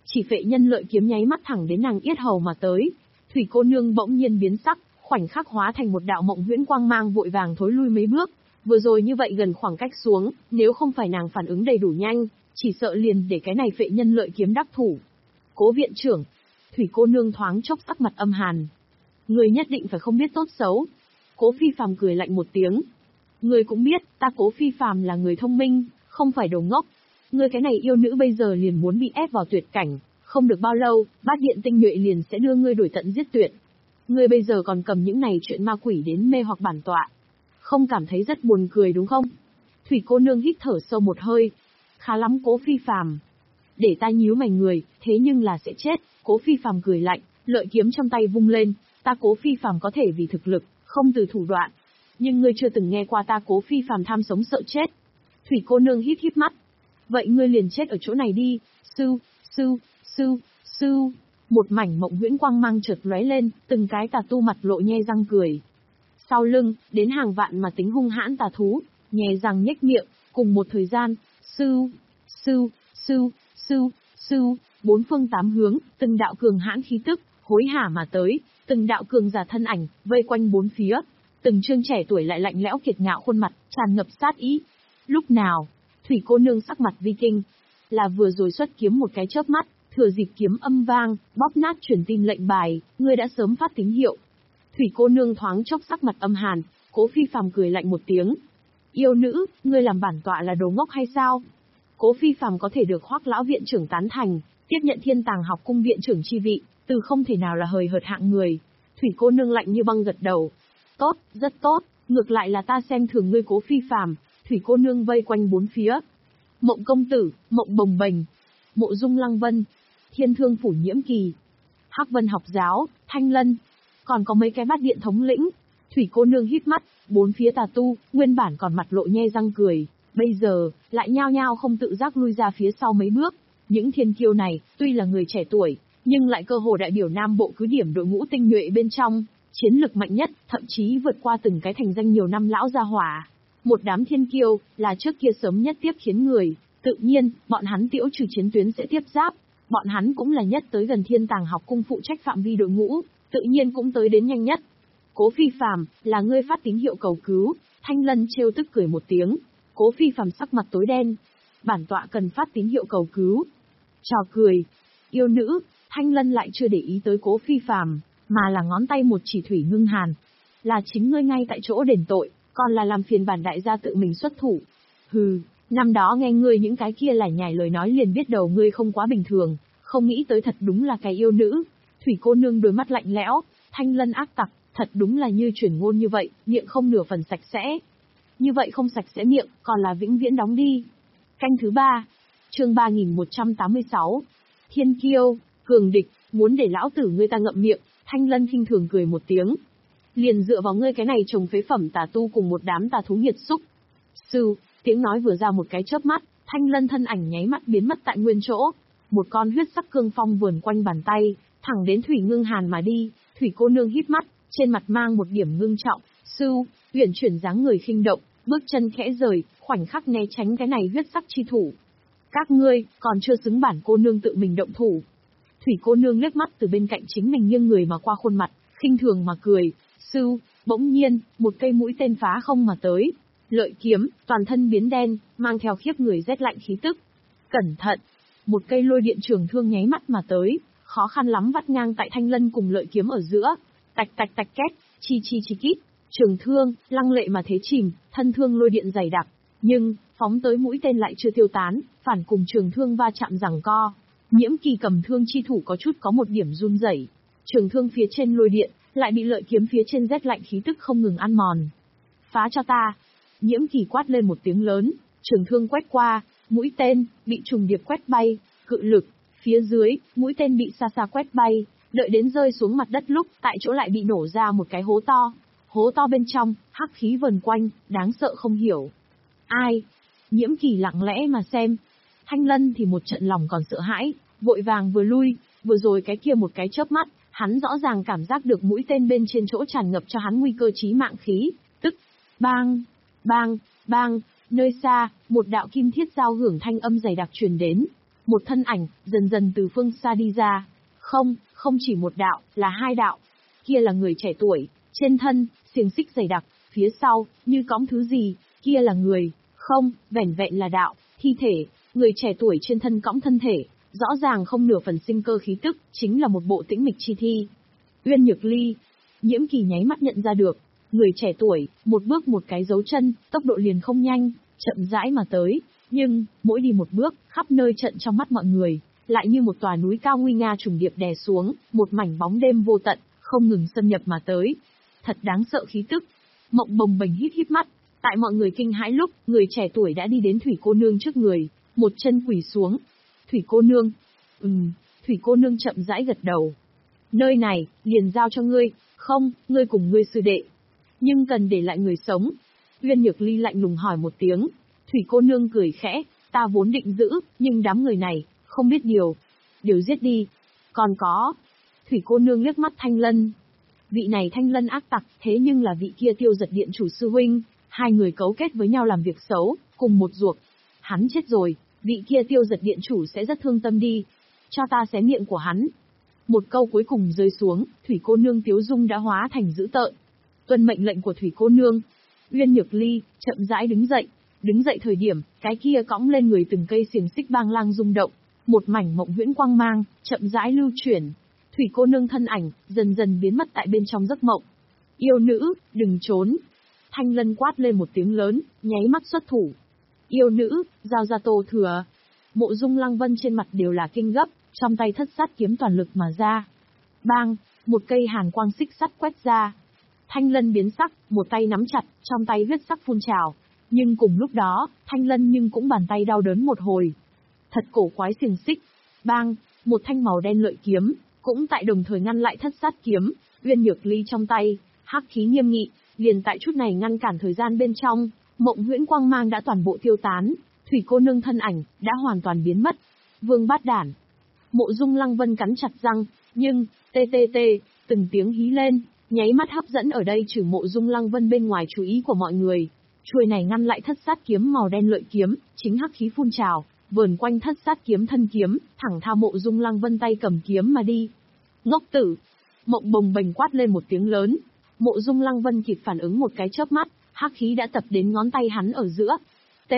Chỉ phệ nhân lợi kiếm nháy mắt thẳng đến nàng yết hầu mà tới. Thủy cô nương bỗng nhiên biến sắc, khoảnh khắc hóa thành một đạo mộng huyễn quang mang vội vàng thối lui mấy bước. Vừa rồi như vậy gần khoảng cách xuống, nếu không phải nàng phản ứng đầy đủ nhanh, chỉ sợ liền để cái này phệ nhân lợi kiếm đắc thủ. Cố viện trưởng. Thủy cô nương thoáng chốc sắc mặt âm hàn. Người nhất định phải không biết tốt xấu. Cố Phi Phàm cười lạnh một tiếng. Người cũng biết, ta Cố Phi Phàm là người thông minh, không phải đồ ngốc. Người cái này yêu nữ bây giờ liền muốn bị ép vào tuyệt cảnh, không được bao lâu, bát điện tinh nhuệ liền sẽ đưa ngươi đuổi tận giết tuyệt. Ngươi bây giờ còn cầm những này chuyện ma quỷ đến mê hoặc bản tọa. Không cảm thấy rất buồn cười đúng không? Thủy cô nương hít thở sâu một hơi. Khá lắm Cố Phi Phàm. Để ta nhíu mày người, thế nhưng là sẽ chết. Cố Phi Phàm cười lạnh, lợi kiếm trong tay vung lên. Ta Cố Phi Phàm có thể vì thực lực, không từ thủ đoạn. Nhưng ngươi chưa từng nghe qua ta Cố Phi Phàm tham sống sợ chết. Thủy cô nương híp híp mắt. Vậy ngươi liền chết ở chỗ này đi. Sư, sư, sư, sư. Một mảnh mộng huyễn quang mang chợt lóe lên, từng cái tà tu mặt lộ nhe răng cười. Sau lưng, đến hàng vạn mà tính hung hãn tà thú, nhè răng nhếch miệng, cùng một thời gian, sư, sư, sư, sư, sư, bốn phương tám hướng, từng đạo cường hãn khí tức, hối hả mà tới, từng đạo cường giả thân ảnh, vây quanh bốn phía, từng trương trẻ tuổi lại lạnh lẽo kiệt ngạo khuôn mặt, tràn ngập sát ý. Lúc nào, Thủy cô nương sắc mặt vi kinh, là vừa rồi xuất kiếm một cái chớp mắt, thừa dịp kiếm âm vang, bóp nát truyền tin lệnh bài, ngươi đã sớm phát tín hiệu. Thủy cô nương thoáng chốc sắc mặt âm hàn, Cố Phi Phàm cười lạnh một tiếng. Yêu nữ, ngươi làm bản tọa là đồ ngốc hay sao? Cố Phi Phàm có thể được Hoắc lão viện trưởng tán thành, tiếp nhận Thiên Tàng học cung viện trưởng chi vị, từ không thể nào là hời hợt hạng người. Thủy cô nương lạnh như băng gật đầu. Tốt, rất tốt, ngược lại là ta xem thường ngươi Cố Phi Phàm. Thủy cô nương vây quanh bốn phía. Mộng công tử, Mộng bồng bềnh, Mộ Dung Lăng Vân, Thiên Thương phủ Nhiễm Kỳ, Hắc Vân học giáo, Thanh Lân, còn có mấy cái bát điện thống lĩnh. Thủy cô nương hít mắt, bốn phía tà tu, nguyên bản còn mặt lộ nhe răng cười, bây giờ, lại nhao nhao không tự giác lui ra phía sau mấy bước. Những thiên kiêu này, tuy là người trẻ tuổi, nhưng lại cơ hồ đại biểu Nam Bộ cứ điểm đội ngũ tinh nhuệ bên trong, chiến lực mạnh nhất, thậm chí vượt qua từng cái thành danh nhiều năm lão gia hỏa. Một đám thiên kiêu, là trước kia sớm nhất tiếp khiến người, tự nhiên, bọn hắn tiễu trừ chiến tuyến sẽ tiếp giáp. Bọn hắn cũng là nhất tới gần Thiên Tàng học cung phụ trách phạm vi đội ngũ, tự nhiên cũng tới đến nhanh nhất. Cố Phi Phàm, là ngươi phát tín hiệu cầu cứu. Thanh Lân trêu tức cười một tiếng. Cố Phi Phàm sắc mặt tối đen. Bản tọa cần phát tín hiệu cầu cứu. Trò cười. Yêu nữ, Thanh Lân lại chưa để ý tới Cố Phi Phàm, mà là ngón tay một chỉ Thủy Ngưng Hàn. Là chính ngươi ngay tại chỗ đền tội, còn là làm phiền bản đại gia tự mình xuất thủ. Hừ, năm đó nghe ngươi những cái kia là nhảy lời nói liền biết đầu ngươi không quá bình thường, không nghĩ tới thật đúng là cái yêu nữ. Thủy cô nương đôi mắt lạnh lẽo, Thanh Lân ác tặc, thật đúng là như chuyển ngôn như vậy, miệng không nửa phần sạch sẽ. Như vậy không sạch sẽ miệng, còn là vĩnh viễn đóng đi. Canh thứ ba, chương ba nghìn một trăm tám mươi sáu, Thiên Kiêu, cường địch, muốn để lão tử ngươi ta ngậm miệng. Thanh Lân khinh thường cười một tiếng. Liền dựa vào ngươi cái này trồng phế phẩm tà tu cùng một đám tà thú nghiệt xúc. Sư, tiếng nói vừa ra một cái chớp mắt, Thanh Lân thân ảnh nháy mắt biến mất tại nguyên chỗ. Một con huyết sắc cương phong vườn quanh bàn tay, thẳng đến Thủy Ngưng Hàn mà đi. Thủy cô nương híp mắt, trên mặt mang một điểm ngưng trọng. Sư, uyển chuyển dáng người khinh động, bước chân khẽ rời, khoảnh khắc né tránh cái này huyết sắc chi thủ. Các ngươi, còn chưa xứng bản cô nương tự mình động thủ. Thủy cô nương liếc mắt từ bên cạnh chính mình nghiêng người mà qua khuôn mặt, khinh thường mà cười. Sư, bỗng nhiên, một cây mũi tên phá không mà tới. Lợi kiếm, toàn thân biến đen, mang theo khiếp người rét lạnh khí tức. Cẩn thận! Một cây lôi điện trường thương nháy mắt mà tới, khó khăn lắm vắt ngang tại Thanh Lân cùng lợi kiếm ở giữa. Tạch tạch tạch két, chi chi chi kít. Trường thương, lăng lệ mà thế chìm, thân thương lôi điện dày đặc. Nhưng, phóng tới mũi tên lại chưa tiêu tán, phản cùng trường thương va chạm giằng co. Nhiễm Kỳ cầm thương chi thủ có chút có một điểm run rẩy. Trường thương phía trên lôi điện, lại bị lợi kiếm phía trên rét lạnh khí tức không ngừng ăn mòn. Phá cho ta! Nhiễm Kỳ quát lên một tiếng lớn, trường thương quét qua, mũi tên, bị trùng điệp quét bay, cự lực, phía dưới, mũi tên bị xa xa quét bay, đợi đến rơi xuống mặt đất lúc, tại chỗ lại bị nổ ra một cái hố to. Hố to bên trong, hắc khí vần quanh, đáng sợ không hiểu. Ai? Nhiễm Kỳ lặng lẽ mà xem. Thanh Lân thì một trận lòng còn sợ hãi, vội vàng vừa lui, vừa rồi cái kia một cái chớp mắt, hắn rõ ràng cảm giác được mũi tên bên trên chỗ tràn ngập cho hắn nguy cơ chí mạng khí, tức, bang, bang, bang, nơi xa, một đạo kim thiết giao hưởng thanh âm dày đặc truyền đến. Một thân ảnh, dần dần từ phương xa đi ra. Không, không chỉ một đạo, là hai đạo. Kia là người trẻ tuổi, trên thân, xiềng xích dày đặc, phía sau, như cõng thứ gì, kia là người. Không, vẻn vẹn là đạo, thi thể, người trẻ tuổi trên thân cõng thân thể, rõ ràng không nửa phần sinh cơ khí tức, chính là một bộ tĩnh mịch chi thi. Uyên Nhược Ly, Nhiễm Kỳ nháy mắt nhận ra được, người trẻ tuổi, một bước một cái dấu chân, tốc độ liền không nhanh, chậm rãi mà tới, nhưng, mỗi đi một bước, khắp nơi trận trong mắt mọi người, lại như một tòa núi cao nguy nga trùng điệp đè xuống, một mảnh bóng đêm vô tận, không ngừng xâm nhập mà tới. Thật đáng sợ khí tức. Mộng Bồng Bềnh híp híp mắt, tại mọi người kinh hãi lúc, người trẻ tuổi đã đi đến Thủy cô nương trước người, một chân quỳ xuống. Thủy cô nương. Ừm, Thủy cô nương chậm rãi gật đầu. Nơi này, liền giao cho ngươi, không, ngươi cùng ngươi sư đệ. Nhưng cần để lại người sống. Uyên Nhược Ly lạnh lùng hỏi một tiếng. Thủy cô nương cười khẽ, ta vốn định giữ, nhưng đám người này, không biết điều. Điều giết đi. Còn có. Thủy cô nương liếc mắt Thanh Lân. Vị này Thanh Lân ác tặc, thế nhưng là vị kia Tiêu Giật Điện chủ sư huynh, hai người cấu kết với nhau làm việc xấu, cùng một ruột. Hắn chết rồi, vị kia Tiêu Giật Điện chủ sẽ rất thương tâm đi. Cho ta xé miệng của hắn. Một câu cuối cùng rơi xuống, Thủy cô nương Tiếu Dung đã hóa thành dữ tợn. Tuân mệnh lệnh của Thủy cô nương. Uyên Nhược Ly chậm rãi đứng dậy, đứng dậy thời điểm, cái kia cõng lên người từng cây xiềng xích bang lang rung động, một mảnh mộng huyễn quang mang, chậm rãi lưu chuyển. Thủy cô nương thân ảnh dần dần biến mất tại bên trong giấc mộng. Yêu nữ, đừng trốn. Thanh Lân quát lên một tiếng lớn, nháy mắt xuất thủ. Yêu nữ, giao ra Tô Thừa. Mộ Dung Lăng Vân trên mặt đều là kinh gấp, trong tay thất sát kiếm toàn lực mà ra. Bang, một cây hàn quang xích sắt quét ra. Thanh Lân biến sắc, một tay nắm chặt, trong tay huyết sắc phun trào. Nhưng cùng lúc đó, Thanh Lân nhưng cũng bàn tay đau đớn một hồi. Thật cổ quái xiềng xích. Bang, một thanh màu đen lợi kiếm, cũng tại đồng thời ngăn lại thất sát kiếm, Uyên Nhược Ly trong tay, hắc khí nghiêm nghị, liền tại chút này ngăn cản thời gian bên trong, mộng huyễn quang mang đã toàn bộ tiêu tán, Thủy cô nương thân ảnh đã hoàn toàn biến mất. Vương Bát Đản. Mộ Dung Lăng Vân cắn chặt răng, nhưng tê tê tê, từng tiếng hí lên, nháy mắt hấp dẫn ở đây trừ Mộ Dung Lăng Vân bên ngoài chú ý của mọi người. Chuôi này ngăn lại thất sát kiếm màu đen lợi kiếm, chính hắc khí phun trào, vờn quanh thất sát kiếm thân kiếm, thẳng thao Mộ Dung Lăng Vân tay cầm kiếm mà đi. Ngốc tử! Mộng Bồng Bềnh quát lên một tiếng lớn. Mộ Dung Lăng Vân kịp phản ứng một cái chớp mắt, hắc khí đã tập đến ngón tay hắn ở giữa. T.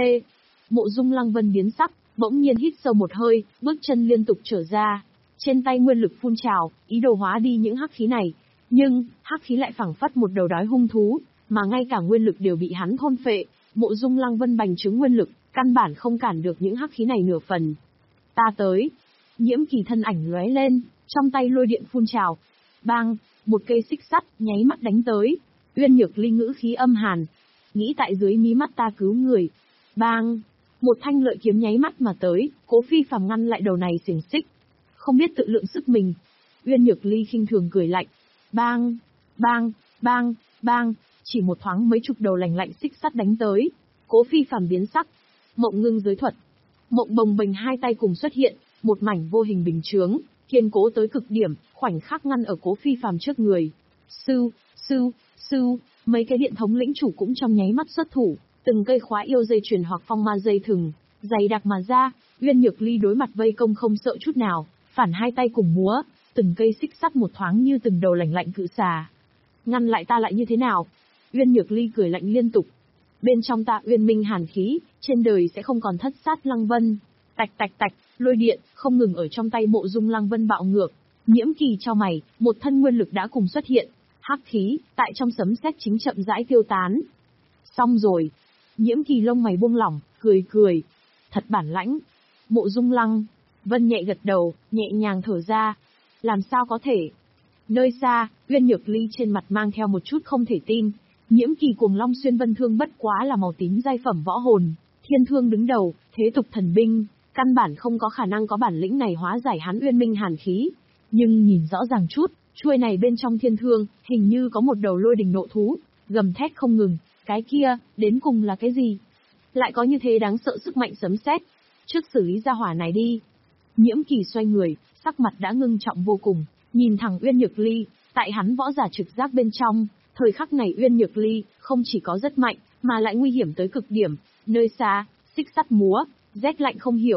Mộ Dung Lăng Vân biến sắc, bỗng nhiên hít sâu một hơi, bước chân liên tục trở ra. Trên tay nguyên lực phun trào, ý đồ hóa đi những hắc khí này. Nhưng, hắc khí lại phảng phất một đầu đói hung thú, mà ngay cả nguyên lực đều bị hắn thôn phệ. Mộ Dung Lăng Vân bành trướng nguyên lực, căn bản không cản được những hắc khí này nửa phần. Ta tới. Nhiễm Kỳ thân ảnh lóe lên, trong tay lôi điện phun trào. Bang, một cây xích sắt nháy mắt đánh tới. Uyên Nhược Ly ngữ khí âm hàn, nghĩ tại dưới mí mắt ta cứu người. Bang, một thanh lợi kiếm nháy mắt mà tới, Cố Phi Phàm ngăn lại đầu này xiềng xích. Không biết tự lượng sức mình. Uyên Nhược Ly khinh thường cười lạnh. Bang, bang, bang, bang, chỉ một thoáng mấy chục đầu lành lạnh xích sắt đánh tới. Cố Phi Phàm biến sắc. Mộng ngưng giới thuật. Mộng Bồng Bềnh hai tay cùng xuất hiện, một mảnh vô hình bình chướng, kiên cố tới cực điểm, khoảnh khắc ngăn ở Cố Phi Phàm trước người. Sư, sư, sư, mấy cái điện thống lĩnh chủ cũng trong nháy mắt xuất thủ, từng cây khóa yêu dây chuyền hoặc phong ma dây thừng, dày đặc mà ra. Uyên Nhược Ly đối mặt vây công không sợ chút nào, phản hai tay cùng múa, từng cây xích sắt một thoáng như từng đầu lành lạnh cự xà. Ngăn lại ta lại như thế nào? Uyên Nhược Ly cười lạnh liên tục. Bên trong ta uyên minh hàn khí, trên đời sẽ không còn thất sát Lăng Vân. Tạch tạch tạch, lôi điện không ngừng ở trong tay Mộ Dung Lăng Vân bạo ngược. Nhiễm Kỳ cho mày, một thân nguyên lực đã cùng xuất hiện, hắc khí tại trong sấm sét chính chậm rãi tiêu tán. Xong rồi. Nhiễm Kỳ lông mày buông lỏng, cười cười. Thật bản lãnh. Mộ Dung Lăng Vân nhẹ gật đầu, nhẹ nhàng thở ra. Làm sao có thể? Nơi xa, Uyên Nhược Ly trên mặt mang theo một chút không thể tin. Nhiễm Kỳ cuồng long xuyên vân thương bất quá là màu tím giai phẩm võ hồn, thiên thương đứng đầu, thế tục thần binh, căn bản không có khả năng có bản lĩnh này hóa giải hắn uyên minh hàn khí. Nhưng nhìn rõ ràng chút, chuôi này bên trong thiên thương, hình như có một đầu lôi đình nộ thú, gầm thét không ngừng, cái kia, đến cùng là cái gì? Lại có như thế đáng sợ sức mạnh sấm sét. Trước xử lý ra hỏa này đi. Nhiễm Kỳ xoay người, sắc mặt đã ngưng trọng vô cùng, nhìn thẳng Uyên Nhược Ly, tại hắn võ giả trực giác bên trong, thời khắc này Uyên Nhược Ly không chỉ có rất mạnh, mà lại nguy hiểm tới cực điểm. Nơi xa, xích sắt múa, rét lạnh không hiểu,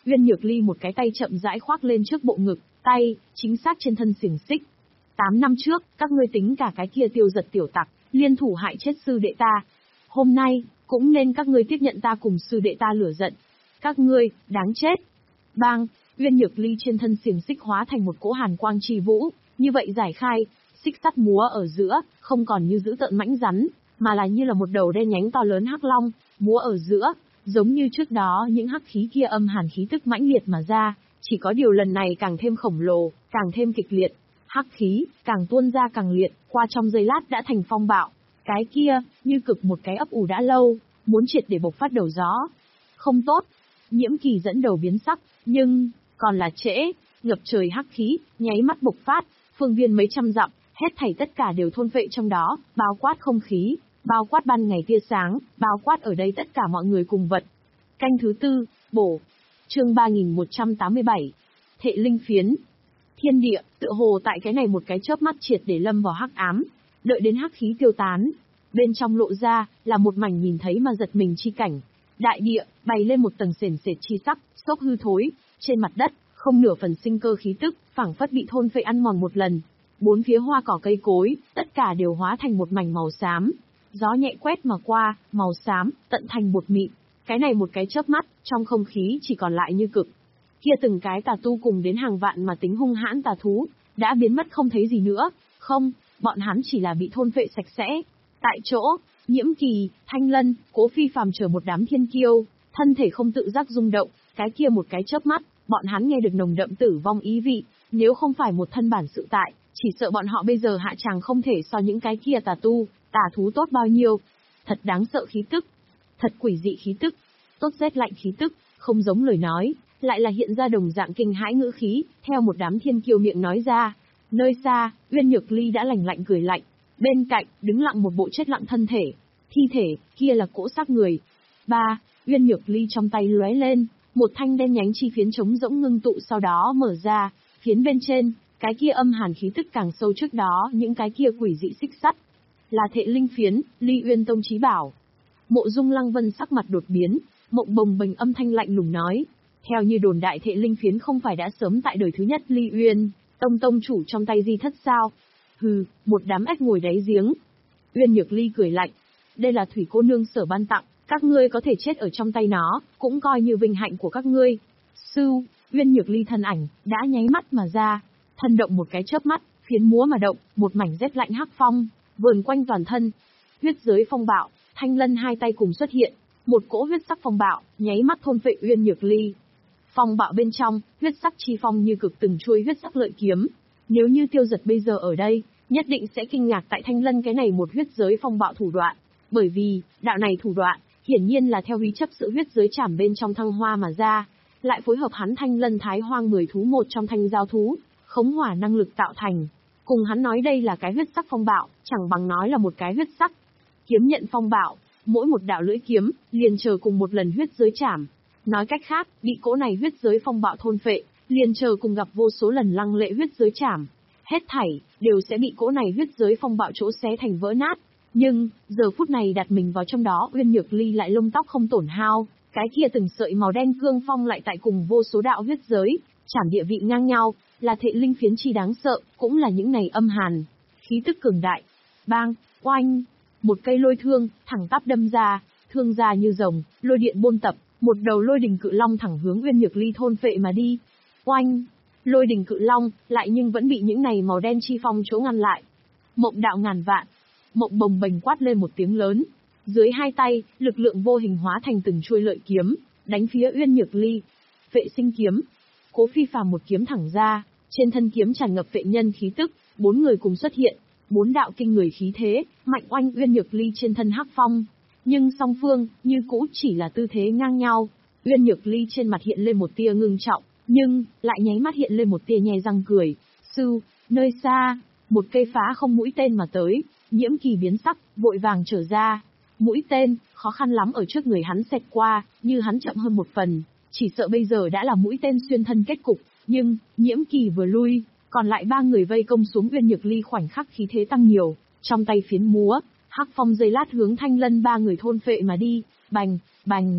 Uyên Nhược Ly một cái tay chậm rãi khoác lên trước bộ ngực, tay, chính xác trên thân xiềng xích. Tám năm trước, các ngươi tính cả cái kia Tiêu Giật tiểu tặc, liên thủ hại chết sư đệ ta. Hôm nay, cũng nên các ngươi tiếp nhận ta cùng sư đệ ta lửa giận. Các ngươi, đáng chết. Bang, Uyên Nhược Ly trên thân xiềng xích hóa thành một cỗ hàn quang chi vũ, như vậy giải khai, xích sắt múa ở giữa, không còn như dữ tợn mãnh rắn, mà là như là một đầu đen nhánh to lớn hắc long, múa ở giữa, giống như trước đó những hắc khí kia âm hàn khí tức mãnh liệt mà ra, chỉ có điều lần này càng thêm khổng lồ, càng thêm kịch liệt. Hắc khí, càng tuôn ra càng liệt, qua trong giây lát đã thành phong bạo. Cái kia, như cực một cái ấp ủ đã lâu, muốn triệt để bộc phát đầu gió. Không tốt. Nhiễm Kỳ dẫn đầu biến sắc, nhưng, còn là trễ, ngập trời hắc khí, nháy mắt bộc phát, phương viên mấy trăm dặm, hết thảy tất cả đều thôn phệ trong đó, bao quát không khí, bao quát ban ngày tia sáng, bao quát ở đây tất cả mọi người cùng vật. Canh thứ tư, bổ. Chương ba nghìn một trăm tám mươi bảy. Thệ linh phiến. Thiên địa, tựa hồ tại cái này một cái chớp mắt triệt để lâm vào hắc ám, đợi đến hắc khí tiêu tán, bên trong lộ ra là một mảnh nhìn thấy mà giật mình chi cảnh. Đại địa bày lên một tầng sền sệt chi sắc, xốp hư thối, trên mặt đất không nửa phần sinh cơ khí tức, phảng phất bị thôn phệ ăn mòn một lần. Bốn phía hoa cỏ cây cối, tất cả đều hóa thành một mảnh màu xám. Gió nhẹ quét mà qua, màu xám, tận thành bột mịn. Cái này một cái chớp mắt, trong không khí chỉ còn lại như cực. Kia từng cái tà tu cùng đến hàng vạn mà tính hung hãn tà thú, đã biến mất không thấy gì nữa. Không, bọn hắn chỉ là bị thôn phệ sạch sẽ. Tại chỗ, Nhiễm Kỳ, Thanh Lân, Cố Phi Phàm chờ một đám thiên kiêu, thân thể không tự giác rung động, cái kia một cái chớp mắt, bọn hắn nghe được nồng đậm tử vong ý vị, nếu không phải một thân bản sự tại, chỉ sợ bọn họ bây giờ hạ tràng không thể so những cái kia tà tu, tà thú tốt bao nhiêu. Thật đáng sợ khí tức, thật quỷ dị khí tức, tốt rét lạnh khí tức, không giống lời nói, lại là hiện ra đồng dạng kinh hãi ngữ khí, theo một đám thiên kiêu miệng nói ra. Nơi xa, Uyên Nhược Ly đã lạnh lạnh cười lạnh, bên cạnh, đứng lặng một bộ chết lặng thân thể, thi thể, kia là cỗ xác người. Ba, Uyên Nhược Ly trong tay lóe lên, một thanh đen nhánh chi phiến trống rỗng ngưng tụ sau đó mở ra, phiến bên trên, cái kia âm hàn khí tức càng sâu trước đó những cái kia quỷ dị xích sắt. Là thệ linh phiến, Ly Uyên Tông chí bảo. Mộ Dung Lăng Vân sắc mặt đột biến, mộng bồng bềnh âm thanh lạnh lùng nói. Theo như đồn đại thệ linh phiến không phải đã sớm tại đời thứ nhất Ly Uyên Tông tông chủ trong tay di thất sao? Hừ, một đám ếch ngồi đáy giếng. Uyên Nhược Ly cười lạnh. Đây là thủy cô nương sở ban tặng, các ngươi có thể chết ở trong tay nó, cũng coi như vinh hạnh của các ngươi. Sư, Uyên Nhược Ly thân ảnh, đã nháy mắt mà ra. Thân động một cái chớp mắt, phiến múa mà động, một mảnh rét lạnh hắc phong, vờn quanh toàn thân. Huyết giới phong bạo, Thanh Lân hai tay cùng xuất hiện, một cỗ huyết sắc phong bạo, nháy mắt thôn phệ Uyên Nhược Ly. Phong bạo bên trong, huyết sắc chi phong như cực từng chuôi huyết sắc lợi kiếm. Nếu như Tiêu Giật bây giờ ở đây, nhất định sẽ kinh ngạc tại Thanh Lân cái này một huyết giới phong bạo thủ đoạn. Bởi vì, đạo này thủ đoạn, hiển nhiên là theo hí chấp sự huyết giới chảm bên trong thăng hoa mà ra, lại phối hợp hắn Thanh Lân Thái Hoang mười thú một trong thanh giao thú, khống hỏa năng lực tạo thành. Cùng hắn nói đây là cái huyết sắc phong bạo, chẳng bằng nói là một cái huyết sắc. Kiếm nhận phong bạo, mỗi một đạo lưỡi kiếm, liền chờ cùng một lần huyết giới chảm. Nói cách khác, bị cỗ này huyết giới phong bạo thôn phệ, liền chờ cùng gặp vô số lần lăng lệ huyết giới chảm. Hết thảy, đều sẽ bị cỗ này huyết giới phong bạo chỗ xé thành vỡ nát. Nhưng, giờ phút này đặt mình vào trong đó Uyên Nhược Ly lại lông tóc không tổn hao, cái kia từng sợi màu đen cương phong lại tại cùng vô số đạo huyết giới, chảm địa vị ngang nhau, là thệ linh phiến chi đáng sợ, cũng là những này âm hàn, khí tức cường đại. Bang, oanh, một cây lôi thương, thẳng tắp đâm ra, thương ra như rồng, lôi điện bôn tập, một đầu lôi đình cự long thẳng hướng Uyên Nhược Ly thôn phệ mà đi. Oanh, lôi đình cự long, lại nhưng vẫn bị những này màu đen chi phong chỗ ngăn lại. Mộng đạo ngàn vạn, mộng bồng bềnh quát lên một tiếng lớn, dưới hai tay, lực lượng vô hình hóa thành từng chuôi lợi kiếm, đánh phía Uyên Nhược Ly. Vệ sinh kiếm, Cố Phi Phàm một kiếm thẳng ra, trên thân kiếm tràn ngập vệ nhân khí tức, bốn người cùng xuất hiện, bốn đạo kinh người khí thế, mạnh oanh Uyên Nhược Ly trên thân hắc phong. Nhưng song phương, như cũ chỉ là tư thế ngang nhau. Uyên Nhược Ly trên mặt hiện lên một tia ngưng trọng, nhưng lại nháy mắt hiện lên một tia nhe răng cười. Sư, nơi xa, một cây phá không mũi tên mà tới, Nhiễm Kỳ biến sắc, vội vàng trở ra. Mũi tên, khó khăn lắm ở trước người hắn xẹt qua, như hắn chậm hơn một phần, chỉ sợ bây giờ đã là mũi tên xuyên thân kết cục. Nhưng, Nhiễm Kỳ vừa lui, còn lại ba người vây công xuống Uyên Nhược Ly khoảnh khắc khí thế tăng nhiều, trong tay phiến múa, hắc phong giây lát hướng Thanh Lân ba người thôn phệ mà đi, bành, bành,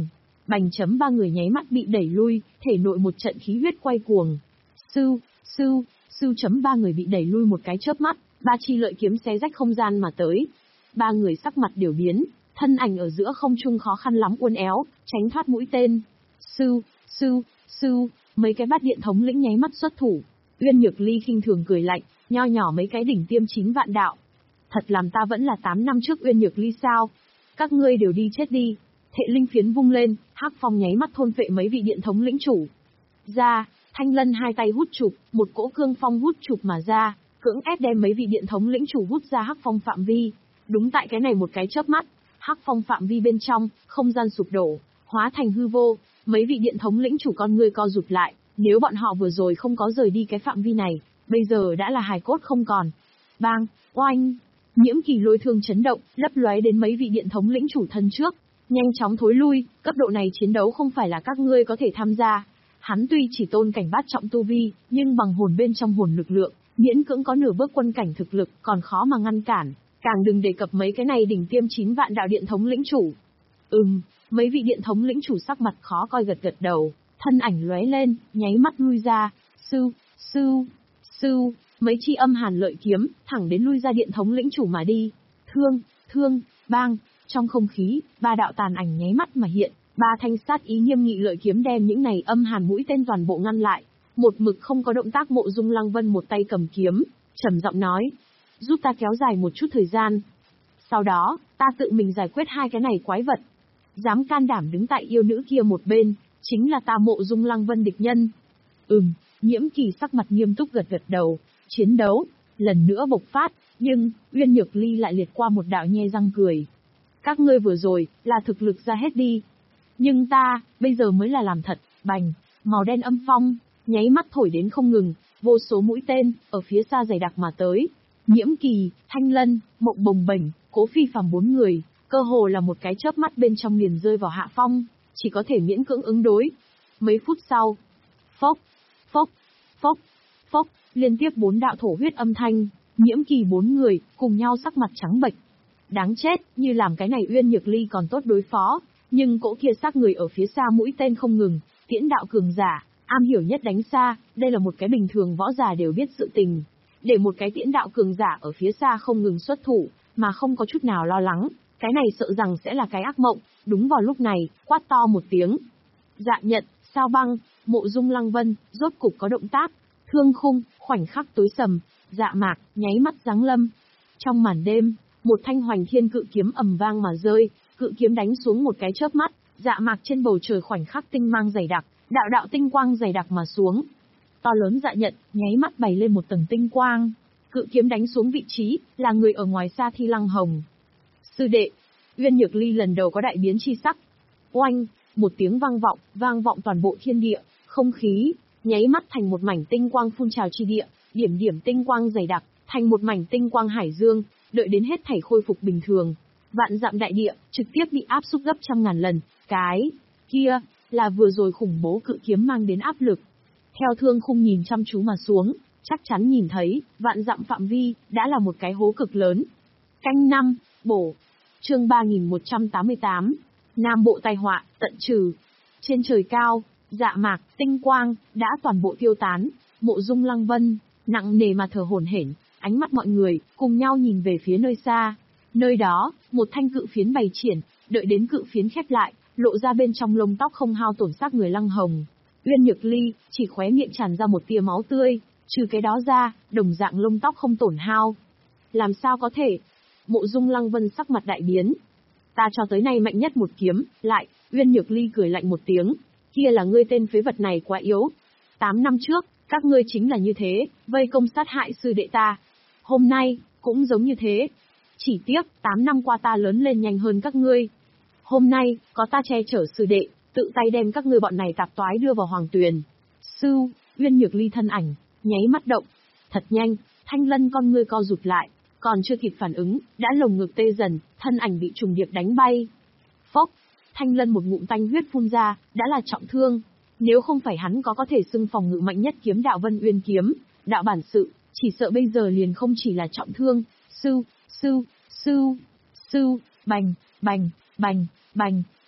Bành chấm ba người nháy mắt bị đẩy lui, thể nội một trận khí huyết quay cuồng. Sưu, sưu, sưu chấm ba người bị đẩy lui một cái chớp mắt, ba chi lợi kiếm xé rách không gian mà tới. Ba người sắc mặt đều biến, thân ảnh ở giữa không trung khó khăn lắm uốn éo, tránh thoát mũi tên. Sưu, sưu, sưu, mấy cái bát điện thống lĩnh nháy mắt xuất thủ. Uyên Nhược Ly khinh thường cười lạnh, nho nhỏ mấy cái đỉnh tiêm chín vạn đạo. Thật làm ta vẫn là tám năm trước Uyên Nhược Ly sao? Các ngươi đều đi chết đi. Thệ linh phiến vung lên, hắc phong nháy mắt thôn phệ mấy vị điện thống lĩnh chủ. Ra, Thanh Lân hai tay hút chụp, một cỗ cương phong hút chụp mà ra, cưỡng ép đem mấy vị điện thống lĩnh chủ hút ra hắc phong phạm vi. Đúng tại cái này một cái chớp mắt, hắc phong phạm vi bên trong, không gian sụp đổ, hóa thành hư vô, mấy vị điện thống lĩnh chủ con ngươi co rụt lại, nếu bọn họ vừa rồi không có rời đi cái phạm vi này, bây giờ đã là hài cốt không còn. Bang, oanh, Nhiễm Kỳ lôi thương chấn động, lấp lóe đến mấy vị điện thống lĩnh chủ thân trước, nhanh chóng thối lui, cấp độ này chiến đấu không phải là các ngươi có thể tham gia. Hắn tuy chỉ tôn cảnh bát trọng tu vi, nhưng bằng hồn bên trong hồn lực lượng, miễn cưỡng có nửa bước quân cảnh thực lực, còn khó mà ngăn cản, càng đừng đề cập mấy cái này đỉnh tiêm chín vạn đạo điện thống lĩnh chủ. Ừm, mấy vị điện thống lĩnh chủ sắc mặt khó coi gật gật đầu, thân ảnh lóe lên, nháy mắt lui ra, sưu, sưu, sưu, mấy chi âm hàn lợi kiếm, thẳng đến lui ra điện thống lĩnh chủ mà đi. Thương, thương, bang, trong không khí, ba đạo tàn ảnh nháy mắt mà hiện, ba thanh sát ý nghiêm nghị lợi kiếm đem những này âm hàn mũi tên toàn bộ ngăn lại. Một mực không có động tác Mộ Dung Lăng Vân một tay cầm kiếm, trầm giọng nói, giúp ta kéo dài một chút thời gian. Sau đó, ta tự mình giải quyết hai cái này quái vật. Dám can đảm đứng tại yêu nữ kia một bên, chính là ta Mộ Dung Lăng Vân địch nhân. Ừm, Nhiễm Kỳ sắc mặt nghiêm túc gật gật đầu, chiến đấu, lần nữa bộc phát, nhưng, Uyên Nhược Ly lại liệt qua một đạo nhe răng cười. Các ngươi vừa rồi, là thực lực ra hết đi. Nhưng ta, bây giờ mới là làm thật, bành, màu đen âm phong, nháy mắt thổi đến không ngừng, vô số mũi tên, ở phía xa dày đặc mà tới. Nhiễm Kỳ, Thanh Lân, Mộng Bồng Bềnh, Cố Phi Phàm bốn người, cơ hồ là một cái chớp mắt bên trong liền rơi vào hạ phong, chỉ có thể miễn cưỡng ứng đối. Mấy phút sau, phốc, phốc, phốc, phốc, liên tiếp bốn đạo thổ huyết âm thanh, Nhiễm Kỳ bốn người, cùng nhau sắc mặt trắng bệch. Đáng chết, như làm cái này Uyên Nhược Ly còn tốt đối phó, nhưng cỗ kia xác người ở phía xa mũi tên không ngừng, tiễn đạo cường giả, am hiểu nhất đánh xa, đây là một cái bình thường võ giả đều biết sự tình. Để một cái tiễn đạo cường giả ở phía xa không ngừng xuất thủ, mà không có chút nào lo lắng, cái này sợ rằng sẽ là cái ác mộng. Đúng vào lúc này, quát to một tiếng. Dạ Nhận, Sao Băng, Mộ Dung Lăng Vân, rốt cục có động tác. Thương khung, khoảnh khắc tối sầm, Dạ Mạc, nháy mắt giáng lâm. Trong màn đêm, một thanh hoành thiên cự kiếm ầm vang mà rơi, cự kiếm đánh xuống một cái chớp mắt, Dạ Mạc trên bầu trời khoảnh khắc tinh mang dày đặc, đạo đạo tinh quang dày đặc mà xuống. To lớn Dạ Nhận, nháy mắt bày lên một tầng tinh quang. Cự kiếm đánh xuống vị trí, là người ở ngoài xa Thi Lăng Hồng. Sư đệ, Uyên Nhược Ly lần đầu có đại biến chi sắc. Oanh, một tiếng vang vọng, vang vọng toàn bộ thiên địa, không khí, nháy mắt thành một mảnh tinh quang phun trào chi địa, điểm điểm tinh quang dày đặc, thành một mảnh tinh quang hải dương, đợi đến hết thảy khôi phục bình thường. Vạn dặm đại địa, trực tiếp bị áp xúc gấp trăm ngàn lần, cái kia, là vừa rồi khủng bố cự kiếm mang đến áp lực. Theo Thương Khung nhìn chăm chú mà xuống, chắc chắn nhìn thấy, vạn dặm phạm vi, đã là một cái hố cực lớn. Canh năm, bổ. Chương ba nghìn một trăm tám mươi tám. Nam Bộ tai họa, tận trừ. Trên trời cao, Dạ Mạc, tinh quang, đã toàn bộ tiêu tán. Mộ Dung Lăng Vân, nặng nề mà thở hổn hển, ánh mắt mọi người, cùng nhau nhìn về phía nơi xa. Nơi đó, một thanh cự phiến bày triển, đợi đến cự phiến khép lại, lộ ra bên trong lông tóc không hao tổn xác người Lăng Hồng. Uyên Nhược Ly, chỉ khóe miệng tràn ra một tia máu tươi, trừ cái đó ra, đồng dạng lông tóc không tổn hao. Làm sao có thể? Mộ Dung Lăng Vân sắc mặt đại biến. Ta cho tới nay mạnh nhất một kiếm, lại, Uyên Nhược Ly cười lạnh một tiếng, kia là ngươi tên phế vật này quá yếu. Tám năm trước, các ngươi chính là như thế, vây công sát hại sư đệ ta. Hôm nay, cũng giống như thế. Chỉ tiếc, tám năm qua ta lớn lên nhanh hơn các ngươi. Hôm nay, có ta che chở sư đệ, tự tay đem các ngươi bọn này tạp toái đưa vào hoàng tuyền. Sư, Uyên Nhược Ly thân ảnh, nháy mắt động. Thật nhanh, Thanh Lân con ngươi co rụt lại, còn chưa kịp phản ứng, đã lồng ngực tê dần, thân ảnh bị trùng điệp đánh bay. Phốc, Thanh Lân một ngụm tanh huyết phun ra, đã là trọng thương. Nếu không phải hắn có có thể xưng phòng ngự mạnh nhất kiếm đạo Vân Uyên kiếm, đạo bản sự, chỉ sợ bây giờ liền không chỉ là trọng thương. Sư, sư, sư, sư, bành, bành, bành, bành,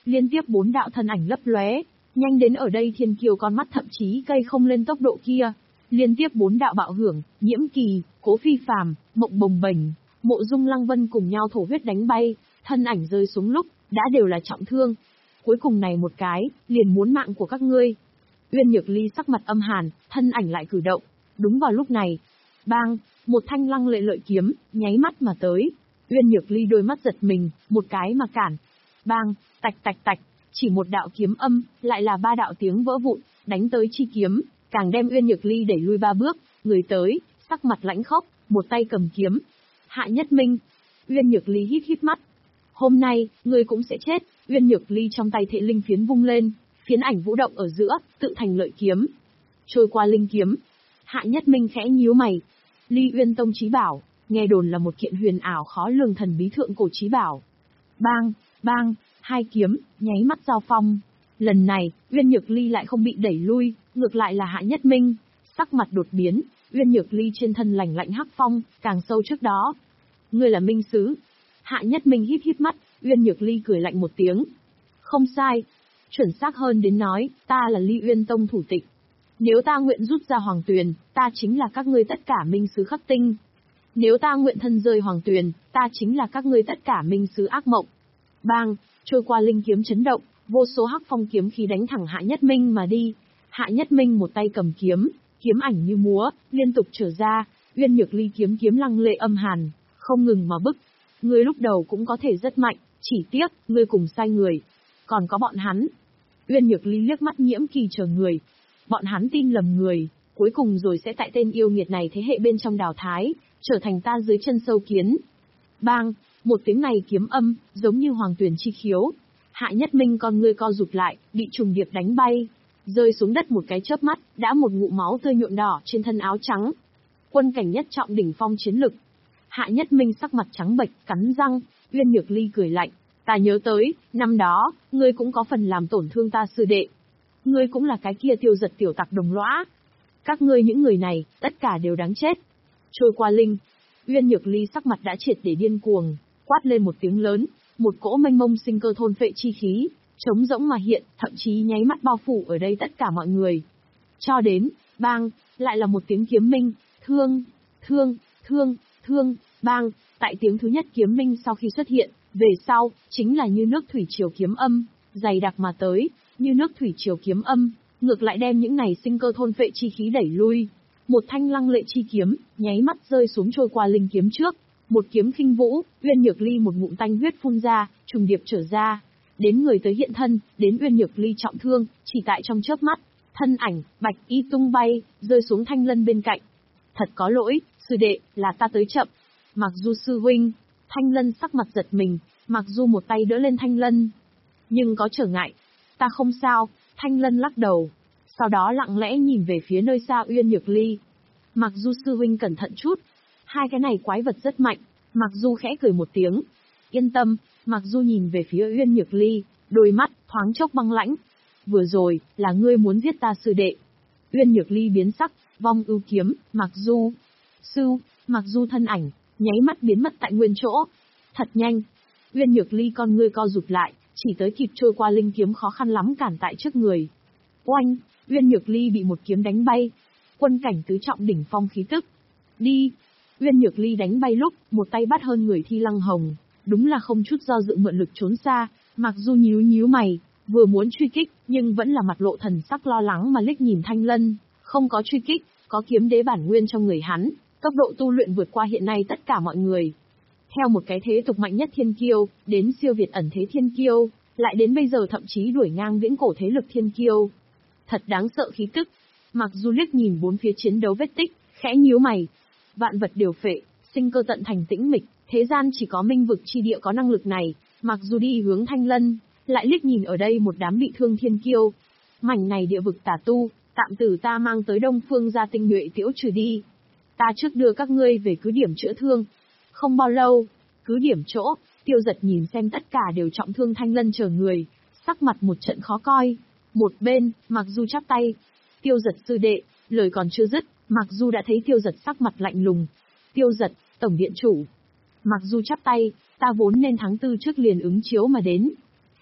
liên tiếp bốn đạo thân ảnh lấp lóe, nhanh đến ở đây thiên kiều con mắt thậm chí cây không lên tốc độ kia. Liên tiếp bốn đạo bạo hưởng, Nhiễm Kỳ, Cố Phi Phàm, Mộng Bồng Bềnh, Mộ Dung Lăng Vân cùng nhau thổ huyết đánh bay, thân ảnh rơi xuống lúc, đã đều là trọng thương. Cuối cùng này một cái, liền muốn mạng của các ngươi. Uyên Nhược Ly sắc mặt âm hàn, thân ảnh lại cử động. Đúng vào lúc này, bang, một thanh lăng lệ lợi kiếm, nháy mắt mà tới. Uyên Nhược Ly đôi mắt giật mình, một cái mà cản. Bang, tạch tạch tạch, chỉ một đạo kiếm âm, lại là ba đạo tiếng vỡ vụn, đánh tới chi kiếm, càng đem Uyên Nhược Ly đẩy lui ba bước, người tới, sắc mặt lãnh khốc, một tay cầm kiếm. Hạ Nhất Minh. Uyên Nhược Ly hít hít mắt. Hôm nay, ngươi cũng sẽ chết. Uyên Nhược Ly trong tay thệ linh phiến vung lên, phiến ảnh vũ động ở giữa, tự thành lợi kiếm. Trôi qua linh kiếm. Hạ Nhất Minh khẽ nhíu mày. Ly Uyên Tông chí bảo, nghe đồn là một kiện huyền ảo khó lường thần bí thượng cổ chí bảo. Bang, bang, hai kiếm, nháy mắt giao phong. Lần này, Uyên Nhược Ly lại không bị đẩy lui, ngược lại là Hạ Nhất Minh. Sắc mặt đột biến, Uyên Nhược Ly trên thân lạnh lạnh hắc phong, càng sâu trước đó. Ngươi là minh sứ. Hạ Nhất Minh híp híp mắt, Uyên Nhược Ly cười lạnh một tiếng. Không sai. Chuẩn xác hơn đến nói, ta là Ly Uyên Tông thủ tịch. Nếu ta nguyện rút ra Hoàng Tuyền, ta chính là các ngươi tất cả minh sứ khắc tinh. Nếu ta nguyện thân rơi Hoàng Tuyền, ta chính là các ngươi tất cả minh sứ ác mộng. Bang, trôi qua linh kiếm chấn động, vô số hắc phong kiếm khí đánh thẳng Hạ Nhất Minh mà đi. Hạ Nhất Minh một tay cầm kiếm, kiếm ảnh như múa, liên tục trở ra, Uyên Nhược Ly kiếm kiếm lăng lệ âm hàn, không ngừng mà bức. Ngươi lúc đầu cũng có thể rất mạnh, chỉ tiếc, ngươi cùng sai người. Còn có bọn hắn. Uyên Nhược Ly liếc mắt Nhiễm Kỳ chờ người. Bọn hắn tin lầm người, cuối cùng rồi sẽ tại tên yêu nghiệt này thế hệ bên trong đào thái, trở thành ta dưới chân sâu kiến. Bang, một tiếng này kiếm âm, giống như hoàng tuyển chi khiếu. Hạ Nhất Minh con ngươi co rụt lại, bị trùng điệp đánh bay, rơi xuống đất một cái chớp mắt, đã một ngụm máu tươi nhuộm đỏ trên thân áo trắng. Quân cảnh nhất trọng đỉnh phong chiến lực. Hạ Nhất Minh sắc mặt trắng bệch, cắn răng. Uyên Nhược Ly cười lạnh, ta nhớ tới, năm đó, ngươi cũng có phần làm tổn thương ta sư đệ. Ngươi cũng là cái kia tiêu giật tiểu tặc đồng lõa. Các ngươi những người này, tất cả đều đáng chết. Trôi qua linh, Uyên Nhược Ly sắc mặt đã triệt để điên cuồng, quát lên một tiếng lớn, một cỗ mênh mông sinh cơ thôn phệ chi khí, trống rỗng mà hiện, thậm chí nháy mắt bao phủ ở đây tất cả mọi người. Cho đến, bang, lại là một tiếng kiếm minh, thương, thương, thương, thương, bang, tại tiếng thứ nhất kiếm minh sau khi xuất hiện, về sau, chính là như nước thủy triều kiếm âm, dày đặc mà tới, như nước thủy triều kiếm âm, ngược lại đem những này sinh cơ thôn phệ chi khí đẩy lui. Một thanh lăng lệ chi kiếm, nháy mắt rơi xuống trôi qua linh kiếm trước, một kiếm khinh vũ, Uyên Nhược Ly một ngụm tanh huyết phun ra, trùng điệp trở ra, đến người tới hiện thân, đến Uyên Nhược Ly trọng thương, chỉ tại trong chớp mắt, thân ảnh bạch y tung bay, rơi xuống Thanh Lân bên cạnh. Thật có lỗi, sư đệ, là ta tới chậm. Mặc dù sư huynh, Thanh Lân sắc mặt giật mình, mặc dù một tay đỡ lên Thanh Lân, nhưng có trở ngại. Ta không sao, Thanh Lân lắc đầu, sau đó lặng lẽ nhìn về phía nơi xa Uyên Nhược Ly. Mặc dù sư huynh cẩn thận chút, hai cái này quái vật rất mạnh. Mặc dù khẽ cười một tiếng, yên tâm. Mặc dù nhìn về phía Uyên Nhược Ly, đôi mắt thoáng chốc băng lãnh. Vừa rồi, là ngươi muốn giết ta sư đệ. Uyên Nhược Ly biến sắc, vong ưu kiếm, Mặc dù, sư, Mặc dù thân ảnh, nháy mắt biến mất tại nguyên chỗ. Thật nhanh. Uyên Nhược Ly con ngươi co rụt lại, chỉ tới kịp trôi qua linh kiếm khó khăn lắm cản tại trước người. Oanh, Uyên Nhược Ly bị một kiếm đánh bay. Quân cảnh tứ trọng đỉnh phong khí tức. Đi. Uyên Nhược Ly đánh bay lúc, một tay bắt hơn người Thi Lăng Hồng, đúng là không chút do dự mượn lực trốn xa. Mặc dù nhíu nhíu mày, vừa muốn truy kích, nhưng vẫn là mặt lộ thần sắc lo lắng mà liếc nhìn Thanh Lân, không có truy kích, có kiếm đế bản nguyên trong người hắn, tốc độ tu luyện vượt qua hiện nay tất cả mọi người. Theo một cái thế tục mạnh nhất thiên kiêu, đến siêu việt ẩn thế thiên kiêu, lại đến bây giờ thậm chí đuổi ngang viễn cổ thế lực thiên kiêu. Thật đáng sợ khí tức. Mặc dù liếc nhìn bốn phía chiến đấu vết tích, khẽ nhíu mày. Vạn vật đều phệ, sinh cơ tận thành tĩnh mịch, thế gian chỉ có minh vực chi địa có năng lực này. Mặc dù đi hướng Thanh Lân, lại liếc nhìn ở đây một đám bị thương thiên kiêu. Mảnh này địa vực tà tu, tạm tử ta mang tới Đông Phương gia tinh nhuệ tiễu trừ đi. Ta trước đưa các ngươi về cứ điểm chữa thương. Không bao lâu, cứ điểm chỗ, Tiêu Giật nhìn xem tất cả đều trọng thương Thanh Lân chờ người, sắc mặt một trận khó coi. Một bên, Mặc Du chắp tay. Tiêu Giật sư đệ, lời còn chưa dứt, Mặc Du đã thấy Tiêu Giật sắc mặt lạnh lùng. Tiêu Giật, tổng điện chủ. Mặc Du chắp tay, ta vốn nên tháng tư trước liền ứng chiếu mà đến.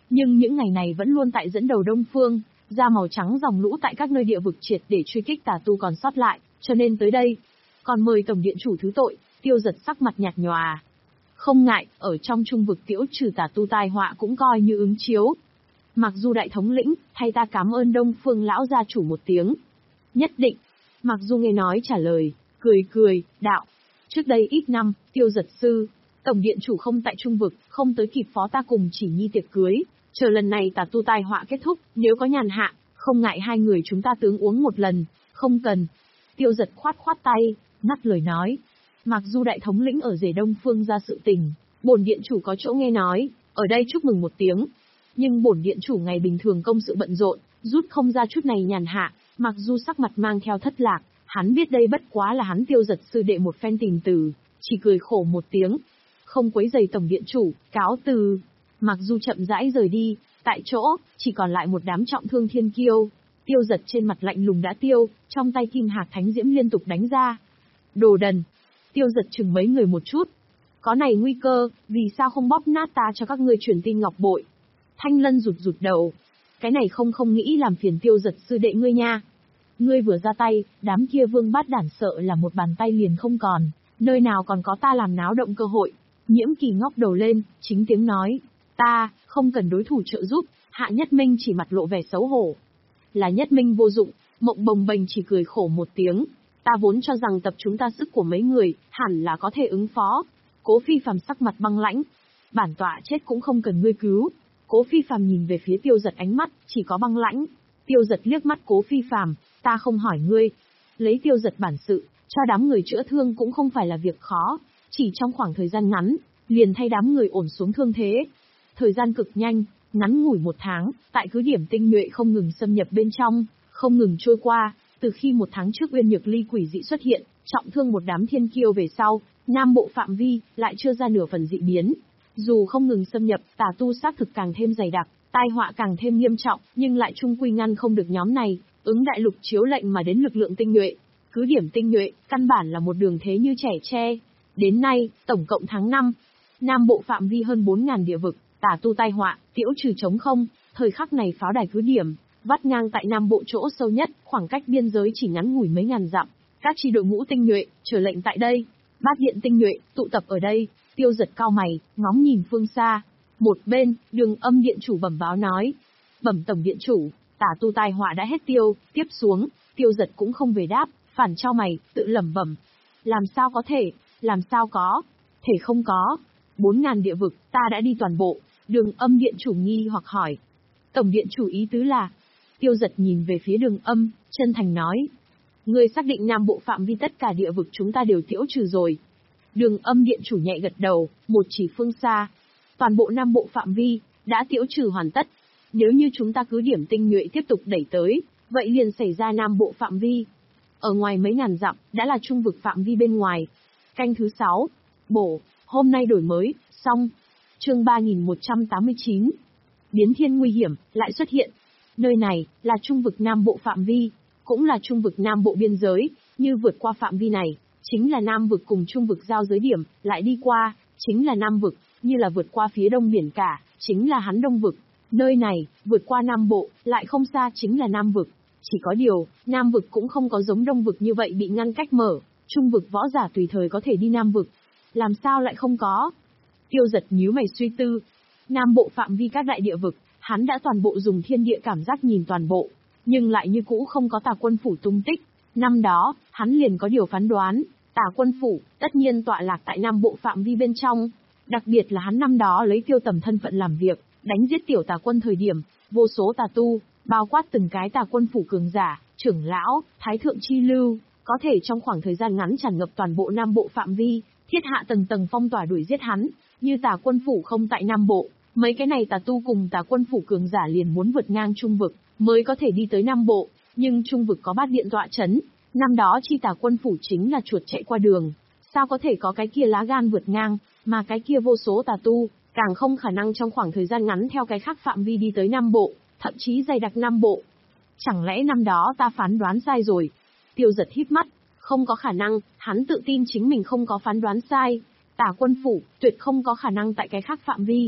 Nhưng những ngày này vẫn luôn tại dẫn đầu Đông Phương, da màu trắng dòng lũ tại các nơi địa vực triệt để truy kích tà tu còn sót lại, cho nên tới đây. Còn mời tổng điện chủ thứ tội. Tiêu Giật sắc mặt nhạt nhòa. Không ngại, ở trong trung vực tiễu trừ tà tu tai họa cũng coi như ứng chiếu. Mặc dù đại thống lĩnh, thay ta cảm ơn Đông Phương lão gia chủ một tiếng. Nhất định. Mặc dù nghe nói trả lời, cười cười, đạo. Trước đây ít năm, Tiêu Giật sư, tổng điện chủ không tại trung vực, không tới kịp phó ta cùng chỉ nhi tiệc cưới. Chờ lần này tà tu tai họa kết thúc, nếu có nhàn hạ, không ngại hai người chúng ta tướng uống một lần, không cần. Tiêu Giật khoát khoát tay, ngắt lời nói. Mặc dù đại thống lĩnh ở rể Đông Phương ra sự tình, bổn điện chủ có chỗ nghe nói, ở đây chúc mừng một tiếng. Nhưng bổn điện chủ ngày bình thường công sự bận rộn, rút không ra chút này nhàn hạ, mặc dù sắc mặt mang theo thất lạc, hắn biết đây bất quá là hắn Tiêu Giật sư đệ một phen tình từ, chỉ cười khổ một tiếng. Không quấy rầy tổng điện chủ, cáo từ. Mặc dù chậm rãi rời đi, tại chỗ, chỉ còn lại một đám trọng thương thiên kiêu. Tiêu Giật trên mặt lạnh lùng đã tiêu, trong tay kim hạc thánh diễm liên tục đánh ra. Đồ đần. Tiêu Giật chừng mấy người một chút. Có này nguy cơ, vì sao không bóp nát ta cho các ngươi truyền tin ngọc bội? Thanh Lân rụt rụt đầu. Cái này không không nghĩ làm phiền Tiêu Giật sư đệ ngươi nha. Ngươi vừa ra tay, đám kia vương bát đản sợ là một bàn tay liền không còn, nơi nào còn có ta làm náo động cơ hội. Nhiễm Kỳ ngóc đầu lên, chính tiếng nói. Ta, không cần đối thủ trợ giúp. Hạ Nhất Minh chỉ mặt lộ vẻ xấu hổ. Là Nhất Minh vô dụng, Mộng Bồng Bềnh chỉ cười khổ một tiếng. Ta vốn cho rằng tập chúng ta sức của mấy người, hẳn là có thể ứng phó. Cố Phi Phàm sắc mặt băng lãnh. Bản tọa chết cũng không cần ngươi cứu. Cố Phi Phàm nhìn về phía Tiêu Giật ánh mắt, chỉ có băng lãnh. Tiêu Giật liếc mắt Cố Phi Phàm, ta không hỏi ngươi. Lấy Tiêu Giật bản sự, cho đám người chữa thương cũng không phải là việc khó. Chỉ trong khoảng thời gian ngắn, liền thay đám người ổn xuống thương thế. Thời gian cực nhanh, ngắn ngủi một tháng, tại cứ điểm tinh nhuệ không ngừng xâm nhập bên trong, không ngừng trôi qua. Từ khi một tháng trước Uyên Nhược Ly quỷ dị xuất hiện, trọng thương một đám thiên kiêu về sau, Nam Bộ phạm vi lại chưa ra nửa phần dị biến. Dù không ngừng xâm nhập, tà tu xác thực càng thêm dày đặc, tai họa càng thêm nghiêm trọng, nhưng lại chung quy ngăn không được nhóm này, ứng đại lục chiếu lệnh mà đến lực lượng tinh nhuệ. Cứ điểm tinh nhuệ, căn bản là một đường thế như trẻ tre. Đến nay, tổng cộng tháng năm, Nam Bộ phạm vi hơn bốn nghìn địa vực, tà tu tai họa, tiễu trừ trống không, thời khắc này pháo đài cứ điểm, vắt ngang tại Nam Bộ chỗ sâu nhất, khoảng cách biên giới chỉ ngắn ngủi mấy ngàn dặm. Các chi đội ngũ tinh nhuệ, chờ lệnh tại đây. Bát điện tinh nhuệ, tụ tập ở đây. Tiêu Giật cao mày, ngóng nhìn phương xa. Một bên, Đường Âm điện chủ bẩm báo nói. Bẩm tổng điện chủ, tà tu tai họa đã hết tiêu, tiếp xuống. Tiêu Giật cũng không về đáp, phản trao mày, tự lẩm bẩm. Làm sao có thể, làm sao có, thể không có. Bốn ngàn địa vực, ta đã đi toàn bộ. Đường Âm điện chủ nghi hoặc hỏi. Tổng điện chủ ý tứ là. Tiêu Giật nhìn về phía Đường Âm, chân thành nói. Người xác định Nam Bộ phạm vi tất cả địa vực chúng ta đều tiễu trừ rồi. Đường Âm điện chủ nhẹ gật đầu, một chỉ phương xa. Toàn bộ Nam Bộ phạm vi, đã tiễu trừ hoàn tất. Nếu như chúng ta cứ điểm tinh nhuệ tiếp tục đẩy tới, vậy liền xảy ra Nam Bộ phạm vi. Ở ngoài mấy ngàn dặm, đã là trung vực phạm vi bên ngoài. Canh thứ sáu. Bổ, hôm nay đổi mới, xong. Chương ba nghìn một trăm tám mươi chín. Biến thiên nguy hiểm, lại xuất hiện. Nơi này, là trung vực Nam Bộ phạm vi, cũng là trung vực Nam Bộ biên giới, như vượt qua phạm vi này, chính là Nam vực cùng trung vực giao giới điểm, lại đi qua, chính là Nam vực, như là vượt qua phía đông biển cả, chính là hắn Đông vực. Nơi này, vượt qua Nam Bộ, lại không xa chính là Nam vực. Chỉ có điều, Nam vực cũng không có giống Đông vực như vậy bị ngăn cách mở, trung vực võ giả tùy thời có thể đi Nam vực. Làm sao lại không có? Tiêu Giật nhíu mày suy tư. Nam Bộ phạm vi các đại địa vực, hắn đã toàn bộ dùng thiên địa cảm giác nhìn toàn bộ, nhưng lại như cũ không có Tà Quân phủ tung tích. Năm đó, hắn liền có điều phán đoán, Tà Quân phủ tất nhiên tọa lạc tại Nam Bộ phạm vi bên trong. Đặc biệt là hắn năm đó lấy Tiêu Tầm thân phận làm việc, đánh giết tiểu Tà Quân thời điểm, vô số tà tu, bao quát từng cái Tà Quân phủ cường giả, trưởng lão, thái thượng chi lưu, có thể trong khoảng thời gian ngắn tràn ngập toàn bộ Nam Bộ phạm vi, thiết hạ tầng tầng phong tỏa đuổi giết hắn. Như Tà Quân phủ không tại Nam Bộ, mấy cái này tà tu cùng Tà Quân phủ cường giả liền muốn vượt ngang trung vực, mới có thể đi tới Nam Bộ, nhưng trung vực có bát điện tọa chấn, năm đó chi Tà Quân phủ chính là chuột chạy qua đường, sao có thể có cái kia lá gan vượt ngang, mà cái kia vô số tà tu, càng không khả năng trong khoảng thời gian ngắn theo cái khác phạm vi đi tới Nam Bộ, thậm chí dày đặc Nam Bộ. Chẳng lẽ năm đó ta phán đoán sai rồi? Tiêu Giật híp mắt, không có khả năng, hắn tự tin chính mình không có phán đoán sai. Tà Quân phủ tuyệt không có khả năng tại cái khác phạm vi.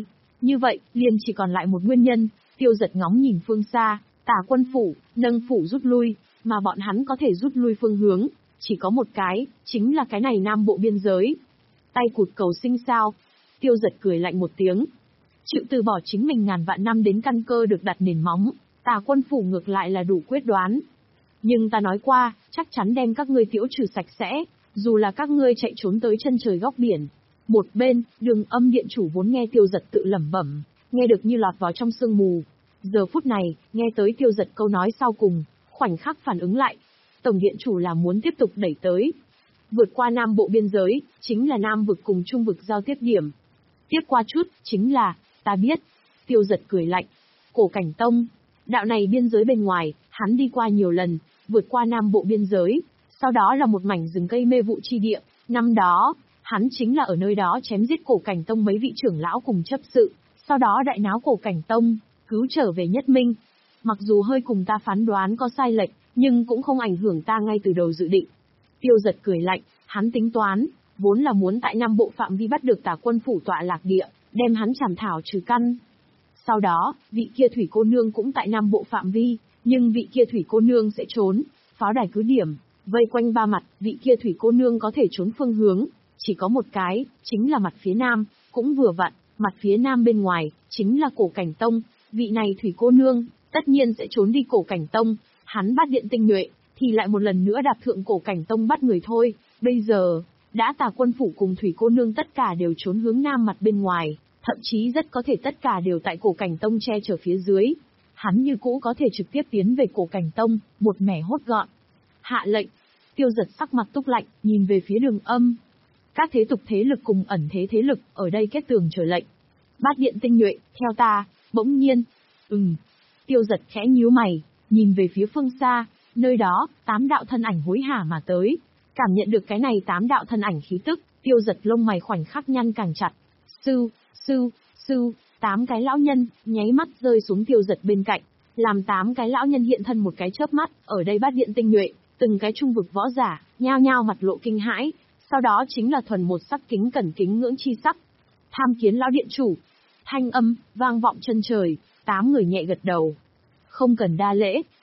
Như vậy, liền chỉ còn lại một nguyên nhân, Tiêu Giật ngóng nhìn phương xa, Tả quân phủ, nâng phủ rút lui, mà bọn hắn có thể rút lui phương hướng, chỉ có một cái, chính là cái này Nam Bộ biên giới. Tay cụt cầu sinh sao? Tiêu Giật cười lạnh một tiếng. Chịu từ bỏ chính mình ngàn vạn năm đến căn cơ được đặt nền móng, Tả quân phủ ngược lại là đủ quyết đoán. Nhưng ta nói qua, chắc chắn đem các ngươi tiễu trừ sạch sẽ, dù là các ngươi chạy trốn tới chân trời góc biển. Một bên, Đường Âm điện chủ vốn nghe Tiêu Giật tự lẩm bẩm, nghe được như lọt vào trong sương mù. Giờ phút này, nghe tới Tiêu Giật câu nói sau cùng, khoảnh khắc phản ứng lại. Tổng điện chủ là muốn tiếp tục đẩy tới. Vượt qua Nam Bộ biên giới, chính là Nam vực cùng Trung vực giao tiếp điểm. Tiếp qua chút, chính là, ta biết. Tiêu Giật cười lạnh. Cổ Cảnh Tông. Đạo này biên giới bên ngoài, hắn đi qua nhiều lần, vượt qua Nam Bộ biên giới. Sau đó là một mảnh rừng cây mê vụ chi địa. Năm đó, hắn chính là ở nơi đó chém giết Cổ Cảnh Tông mấy vị trưởng lão cùng chấp sự. Sau đó đại náo Cổ Cảnh Tông, cứu trở về Nhất Minh. Mặc dù hơi cùng ta phán đoán có sai lệch, nhưng cũng không ảnh hưởng ta ngay từ đầu dự định. Tiêu Giật cười lạnh, hắn tính toán, vốn là muốn tại Nam Bộ phạm vi bắt được Tả quân phủ tọa lạc địa, đem hắn chảm thảo trừ căn. Sau đó, vị kia thủy cô nương cũng tại Nam Bộ phạm vi, nhưng vị kia thủy cô nương sẽ trốn, pháo đài cứ điểm, vây quanh ba mặt, vị kia thủy cô nương có thể trốn phương hướng, chỉ có một cái, chính là mặt phía Nam, cũng vừa vặn, mặt phía Nam bên ngoài, chính là Cổ Cảnh Tông, vị này thủy cô nương, tất nhiên sẽ trốn đi Cổ Cảnh Tông, hắn bắt điện tinh nhuệ, thì lại một lần nữa đạp thượng Cổ Cảnh Tông bắt người thôi, bây giờ, đã Tả quân phủ cùng thủy cô nương tất cả đều trốn hướng Nam mặt bên ngoài, thậm chí rất có thể tất cả đều tại Cổ Cảnh Tông che chở phía dưới. Hắn như cũ có thể trực tiếp tiến về Cổ Cảnh Tông, một mẻ hốt gọn. Hạ lệnh. Tiêu Giật sắc mặt túc lạnh, nhìn về phía Đường Âm. Các thế tục thế lực cùng ẩn thế thế lực, ở đây kết tường chờ lệnh. Bát điện tinh nhuệ, theo ta, bỗng nhiên. Ừm. Tiêu Giật khẽ nhíu mày, nhìn về phía phương xa, nơi đó, tám đạo thân ảnh hối hả mà tới. Cảm nhận được cái này tám đạo thân ảnh khí tức, Tiêu Giật lông mày khoảnh khắc nhăn càng chặt. Sư, sư, sư, tám cái lão nhân, nháy mắt rơi xuống Tiêu Giật bên cạnh, làm tám cái lão nhân hiện thân một cái chớp mắt, ở đây bát điện tinh nhuệ, từng cái trung vực võ giả, nhao nhao mặt lộ kinh hãi, sau đó chính là thuần một sắc kính cẩn kính ngưỡng chi sắc. Tham kiến lão điện chủ. Thanh âm vang vọng chân trời, tám người nhẹ gật đầu. Không cần đa lễ,